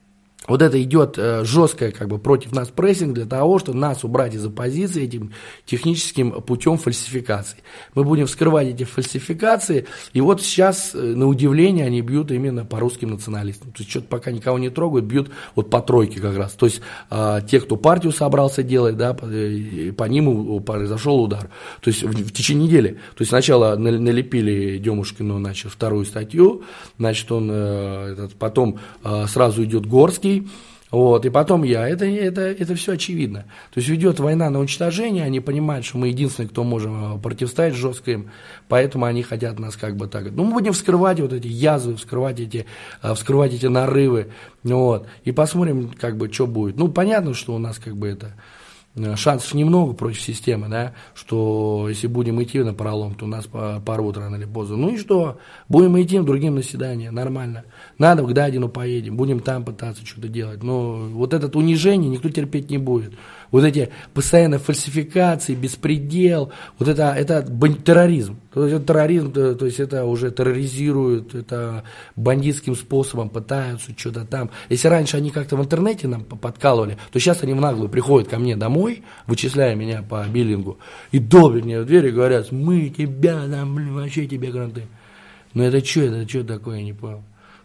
Вот это идет э, жесткое как бы против нас прессинг для того, чтобы нас убрать из оппозиции этим техническим путем фальсификации. Мы будем вскрывать эти фальсификации, и вот сейчас, э, на удивление, они бьют именно по русским националистам. То есть что-то пока никого не трогают, бьют вот по тройке как раз. То есть э, те, кто партию собрался делать, да, по, э, по ним произошел удар. То есть в, в течение недели. То есть сначала налепили Демушкину, значит, вторую статью, значит, он э, этот, потом э, сразу идет Горский. Вот, и потом я, это, это, это все очевидно. То есть ведет война на уничтожение, они понимают, что мы единственные, кто можем противостоять жестко им, поэтому они хотят нас как бы так. Ну, мы будем вскрывать вот эти язвы, вскрывать эти, вскрывать эти нарывы, вот, и посмотрим, как бы, что будет. Ну, понятно, что у нас как бы это... Шансов немного против системы, да, что если будем идти на пролом, то нас порвут рано или поздно. Ну и что? Будем идти к другим на свидание, нормально. Надо к Дадину поедем, будем там пытаться что-то делать. Но вот это унижение никто терпеть не будет. Вот эти постоянные фальсификации, беспредел, вот это, это терроризм. То есть, это терроризм, то, то есть это уже терроризируют, это бандитским способом пытаются что-то там. Если раньше они как-то в интернете нам подкалывали, то сейчас они в наглую приходят ко мне домой, вычисляя меня по биллингу, и долбят мне в дверь и говорят, мы тебя, там, блин, вообще тебе гранты. Ну это что, это что такое, я не понял.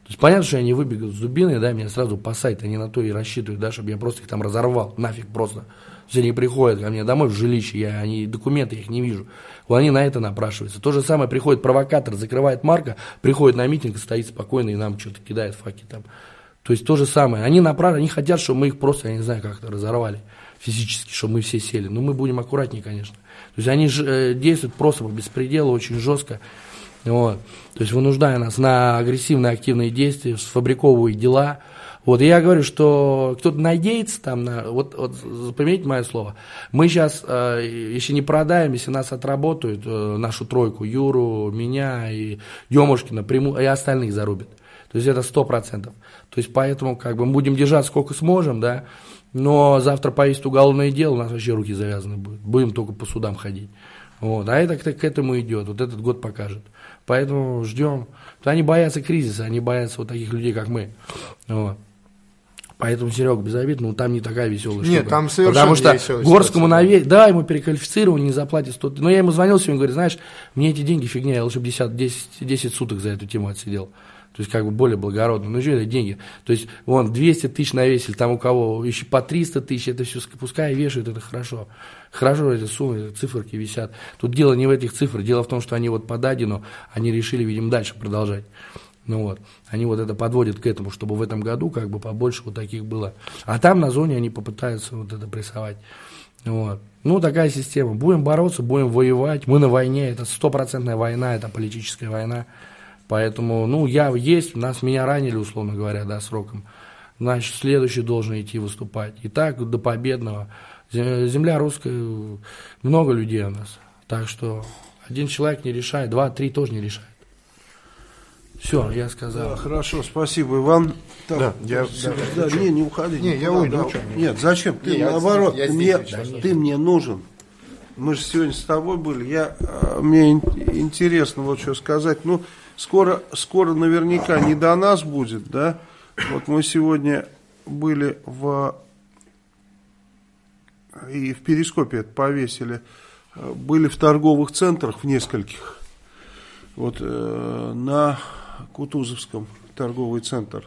То есть понятно, что они выбегут с дубиной, да, меня сразу посадят, они на то и рассчитывают, да, чтобы я просто их там разорвал, нафиг просто. Все они приходят ко мне домой в жилище, я, они, документы я их не вижу. Вот они на это напрашиваются. То же самое, приходит провокатор, закрывает Марка, приходит на митинг, стоит спокойно и нам что-то кидает факи там. То есть то же самое. Они направо, они хотят, чтобы мы их просто, я не знаю, как-то разорвали физически, чтобы мы все сели. Но мы будем аккуратнее, конечно. То есть они же, э, действуют просто по беспределу, очень жестко. Вот. То есть вынуждая нас на агрессивные, активные действия, сфабриковывая дела. Вот, и я говорю, что кто-то надеется там на... Вот, вот запомните мое слово. Мы сейчас, э, если не продаем, если нас отработают, э, нашу тройку, Юру, меня и Демушкина, приму, и остальных зарубят. То есть это сто процентов. То есть поэтому как бы мы будем держать сколько сможем, да, но завтра повесит уголовное дело, у нас вообще руки завязаны будут. Будем только по судам ходить. Вот. А это к, к этому идет. Вот этот год покажет. Поэтому ждем. То они боятся кризиса, они боятся вот таких людей, как мы. Вот. Поэтому, Серега, без обид, ну там не такая веселая штука. Нет, там совершенно Потому что веселая Горскому ситуация. наве... Да, ему переквалифицировали, не заплатят сто. Но я ему звонил сегодня, говорю, знаешь, мне эти деньги фигня, я лучше бы десять, десять, десять суток за эту тему отсидел. То есть, как бы более благородно. Ну, что это деньги? То есть, вон, двести тысяч навесили, там у кого еще по триста тысяч, это все пускай вешают, это хорошо. Хорошо, эти суммы, циферки висят. Тут дело не в этих цифрах, дело в том, что они вот по Дадину, они решили, видимо, дальше продолжать. Ну вот, они вот это подводят к этому, чтобы в этом году как бы побольше вот таких было. А там на зоне они попытаются вот это прессовать. Вот. Ну, такая система. Будем бороться, будем воевать. Мы на войне, это стопроцентная война, это политическая война. Поэтому, ну, я есть, нас, меня ранили, условно говоря, да, сроком. Значит, следующий должен идти выступать. И так до победного. Земля русская, много людей у нас. Так что один человек не решает, два, три тоже не решает. Все, я сказал. Да, хорошо, спасибо, Иван. Так, да, я, да, да, не, не уходи. Не, я уйду. Да, нет, зачем? Ты, не, наоборот, я, я ты, мне, здесь, ты мне нужен. Мы же сегодня с тобой были. Я, мне интересно вот что сказать. Ну, скоро, скоро наверняка не до нас будет, да? Вот мы сегодня были в... И в Перископе это повесили. Были в торговых центрах, в нескольких. Вот э, на Кутузовском торговый центр.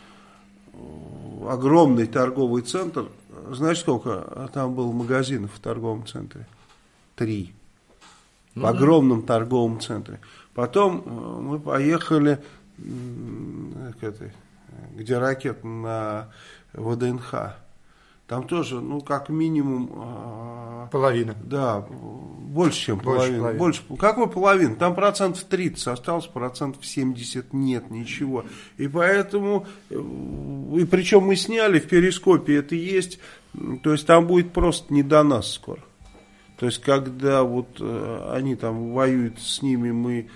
Огромный торговый центр. Знаешь, сколько там было магазинов в торговом центре? Три. Ну, в огромном да. торговом центре. Потом мы поехали к этой, где ракет на ВДНХ. Там тоже, ну, как минимум... Половина. Да, больше, чем больше половина. половина. Больше. Какой половина? Там процентов тридцать осталось, процентов семьдесят нет, ничего. И поэтому, и причем мы сняли в Перископе, это есть, то есть там будет просто не до нас скоро. То есть, когда вот они там воюют с ними, мы...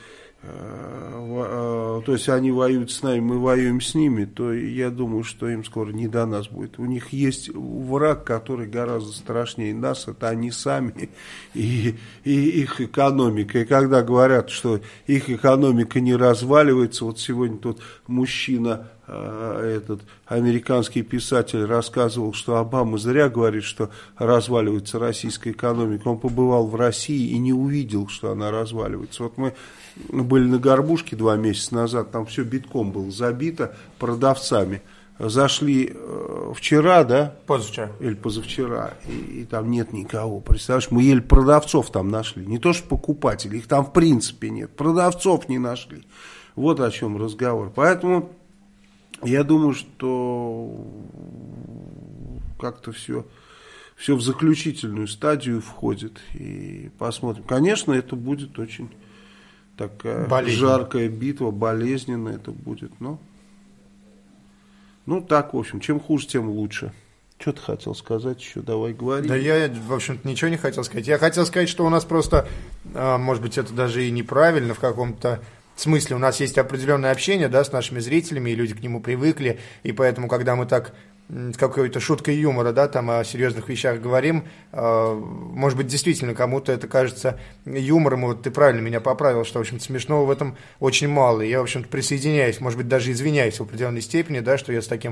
То есть они воюют с нами, мы воюем с ними, то я думаю, что им скоро не до нас будет. У них есть враг, который гораздо страшнее нас, это они сами и, и их экономика. И когда говорят, что их экономика не разваливается, вот сегодня тот мужчина, этот американский писатель, рассказывал, что Обама зря говорит, что разваливается российская экономика. Он побывал в России и не увидел, что она разваливается. Вот мы были на Горбушке два месяца назад, там все битком было забито продавцами. Зашли э, вчера, да? Позавчера. Или позавчера, и, и там нет никого. Представляешь, мы еле продавцов там нашли. Не то что покупателей, их там в принципе нет. Продавцов не нашли. Вот о чем разговор. Поэтому я думаю, что как-то все, все в заключительную стадию входит. И посмотрим. Конечно, это будет очень... такая жаркая битва, болезненная это будет, но... Ну, так, в общем, чем хуже, тем лучше. Что ты хотел сказать еще? Давай говори. Да я, в общем-то, ничего не хотел сказать. Я хотел сказать, что у нас просто, может быть, это даже и неправильно в каком-то смысле. У нас есть определенное общение, да, с нашими зрителями, и люди к нему привыкли, и поэтому, когда мы так... с какой-то шуткой юмора, да, там о серьезных вещах говорим, э, может быть, действительно, кому-то это кажется юмором, вот ты правильно меня поправил, что, в общем-то, смешного в этом очень мало, и я, в общем-то, присоединяюсь, может быть, даже извиняюсь в определенной степени, да, что я с таким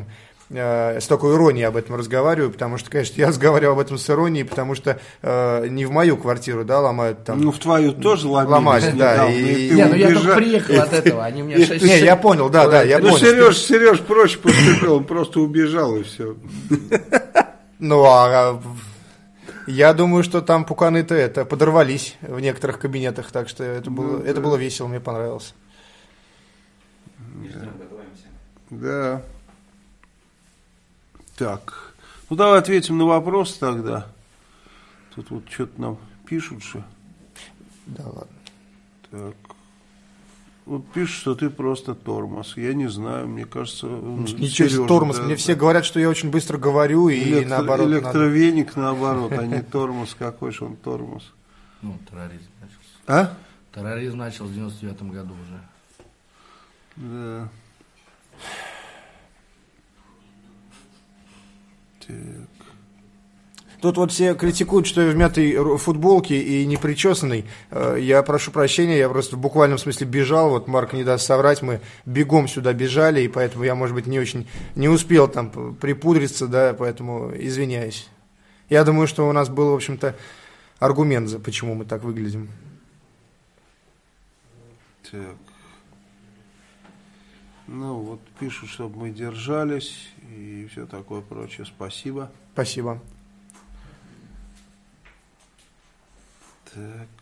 э, с такой иронией об этом разговариваю, потому что, конечно, я разговариваю об этом с иронией, потому что э, не в мою квартиру, да, ломают там. Ну, в твою тоже ломились. Ломали, да. И, И, и не, ну я убежал. только приехал от этого, они мне шесть... Не, я понял, да, да, я Ну, понял. Сереж, Сереж проще поступил, он просто убежал и все. Ну, а я думаю, что там пуканы-то это подорвались в некоторых кабинетах, так что это было, Ну, это да. было весело, мне понравилось. Да. Так. Ну, давай ответим на вопрос тогда. Тут вот что-то нам пишут же. Да ладно. Так. Вот пишут, что ты просто тормоз. Я не знаю, мне кажется... Ничего себе, Сережа, тормоз. да, Мне да. все говорят, что я очень быстро говорю, и Электро- наоборот. надо- электровеник наоборот, а не тормоз. Какой же он тормоз? Ну, терроризм начался. А? Терроризм начался в девяносто девятом году уже. Да. Так. Тут вот все критикуют, что я в мятой ру- футболке и непричесанный. Э, Я прошу прощения, я просто в буквальном смысле бежал. Вот Марк не даст соврать, мы бегом сюда бежали, и поэтому я, может быть, не очень не успел там п- припудриться, да, поэтому извиняюсь. Я думаю, что у нас был, в общем-то, аргумент, за почему мы так выглядим. Так. Ну вот пишут, чтобы мы держались и все такое прочее. Спасибо. Спасибо. Так.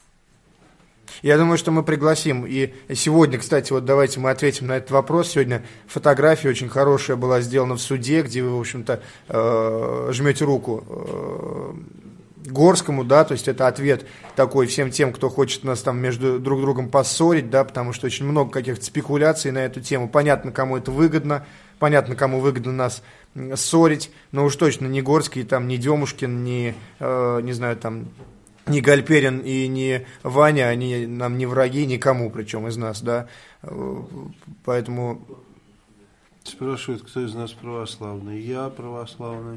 Я думаю, что мы пригласим. И сегодня, кстати, вот давайте мы ответим на этот вопрос. Сегодня фотография очень хорошая была сделана в суде, где вы, в общем-то, э, жмете руку э, Горскому, да, то есть это ответ такой всем тем, кто хочет нас там между друг другом поссорить, да, потому что очень много каких-то спекуляций на эту тему. Понятно, кому это выгодно, понятно, кому выгодно нас м, ссорить, но уж точно не Горский, там, не Демушкин, не, э, не знаю, там, не Гальперин и не Ваня, они нам не враги никому, причем из нас, да, Э, поэтому... Спрашивают, кто из нас православный. Я православный.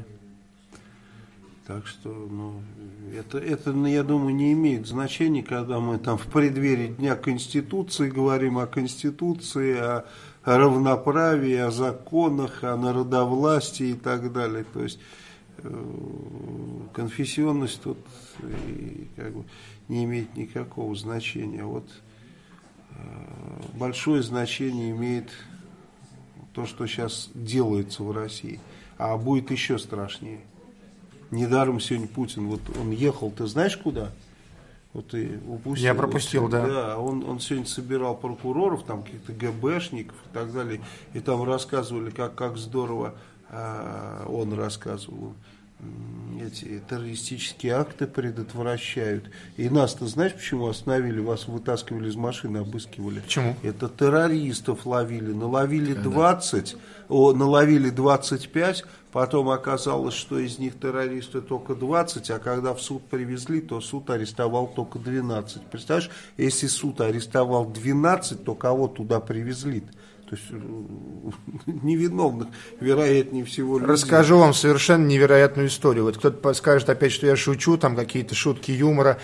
Так что, ну, это, это, я думаю, не имеет значения, когда мы там в преддверии Дня Конституции говорим о Конституции, о, о равноправии, о законах, о народовластии и так далее. То есть э, конфессионность тут и, как бы, не имеет никакого значения. Вот э, большое значение имеет то, что сейчас делается в России, а будет еще страшнее. Недаром сегодня Путин, вот он ехал, ты знаешь куда? Вот ты упустил. Я пропустил, вот, да. Да, он, он сегодня собирал прокуроров, там каких-то ГБшников и так далее, и там рассказывали, как, как здорово, а, он рассказывал, эти террористические акты предотвращают. И нас-то знаешь, почему остановили, вас вытаскивали из машины, обыскивали? Почему? Это террористов ловили, наловили двадцать, о, наловили двадцать пять, потом оказалось, что из них террористы только двадцать, а когда в суд привезли, то суд арестовал только двенадцать. Представляешь, если суд арестовал двенадцать, то кого туда привезли-то? То есть невиновных, вероятнее всего, людей. Расскажу вам совершенно невероятную историю. Вот кто-то скажет опять, что я шучу, там какие-то шутки юмора.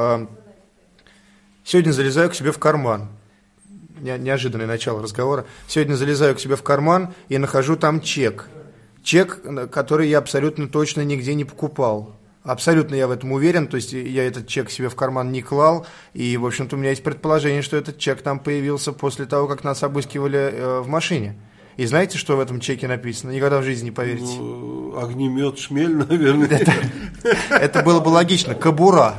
Сегодня залезаю к себе в карман. Не- Неожиданное начало разговора. Сегодня залезаю к себе в карман и нахожу там чек. Чек, который я абсолютно точно нигде не покупал. Абсолютно я в этом уверен, то есть я этот чек себе в карман не клал, и, в общем-то, у меня есть предположение, что этот чек там появился после того, как нас обыскивали э, в машине. И знаете, что в этом чеке написано? Никогда в жизни не поверите. Ну, огнемет, шмель, наверное. Это, это было бы логично. Кобура.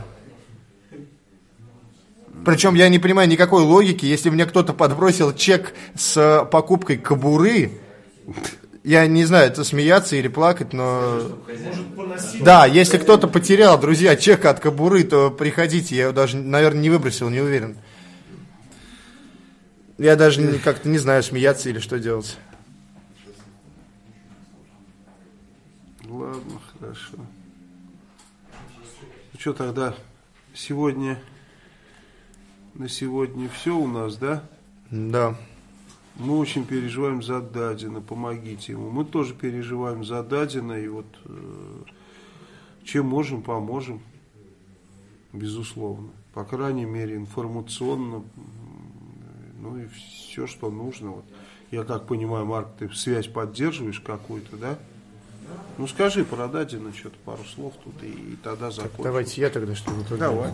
Причем я не понимаю никакой логики, если мне кто-то подбросил чек с покупкой кобуры. Я не знаю, это смеяться или плакать, но... Может, поносить? Да, если кто-то потерял, друзья, чек от кобуры, то приходите. Я его даже, наверное, не выбросил, не уверен. Я даже не- как-то не знаю, смеяться или что делать. Ладно, хорошо. Ну что тогда, сегодня, на сегодня все у нас, да? Да. Мы очень переживаем за Дадина, помогите ему. Мы тоже переживаем за Дадина, и вот э, чем можем, поможем, безусловно. По крайней мере, информационно, ну и все, что нужно. Вот. Я так понимаю, Марк, ты связь поддерживаешь какую-то, да? Ну скажи про Дадина что-то, пару слов тут, и, и тогда закончим. Давайте я тогда что-то. Давай.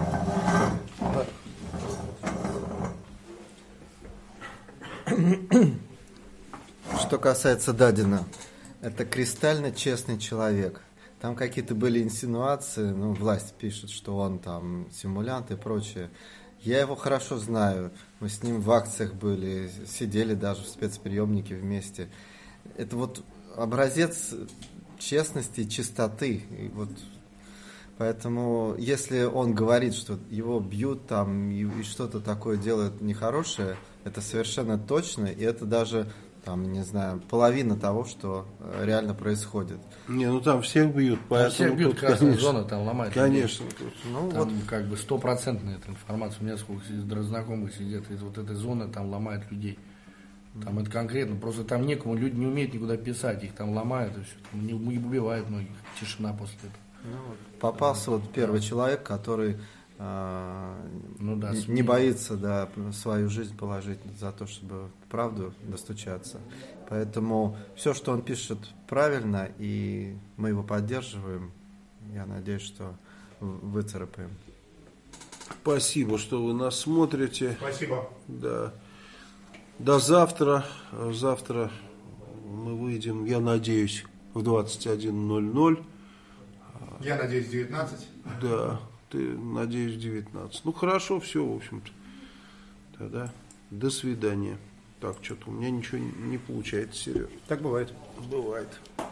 Что касается Дадина, это кристально честный человек. Там какие-то были инсинуации, ну, власть пишет, что он там симулянт и прочее. Я его хорошо знаю, мы с ним в акциях были, сидели даже в спецприемнике вместе. Это вот образец честности и чистоты. И вот поэтому, если он говорит, что его бьют там и, и что-то такое делают нехорошее, это совершенно точно, и это даже, там, не знаю, половина того, что реально происходит. Не, ну там всех бьют, поэтому... Всех бьют, тут, красная конечно, зона там ломает. Конечно. Тут, Ну, Там вот, как бы стопроцентная эта информация. У меня сколько знакомых сидят из вот этой зоны, там ломают людей. Там это конкретно, просто там некому, люди не умеют никуда писать, их там ломают и все, там не, не убивают многих, тишина после этого. ну, вот попался вот первый человек, который а, Ну да, не, не боится, да, свою жизнь положить за то, чтобы правду достучаться. Поэтому все, что он пишет, правильно, и мы его поддерживаем. Я надеюсь, что выцарапаем. Спасибо, что вы нас смотрите. Спасибо. Да. До завтра. Завтра мы выйдем, я надеюсь, в двадцать один ноль ноль. Я надеюсь, девятнадцать. Да, ты, надеюсь, девятнадцать. Ну, хорошо, все, в общем-то. Тогда до свидания. Так, что-то у меня ничего не получается, Серега. Так бывает. Бывает.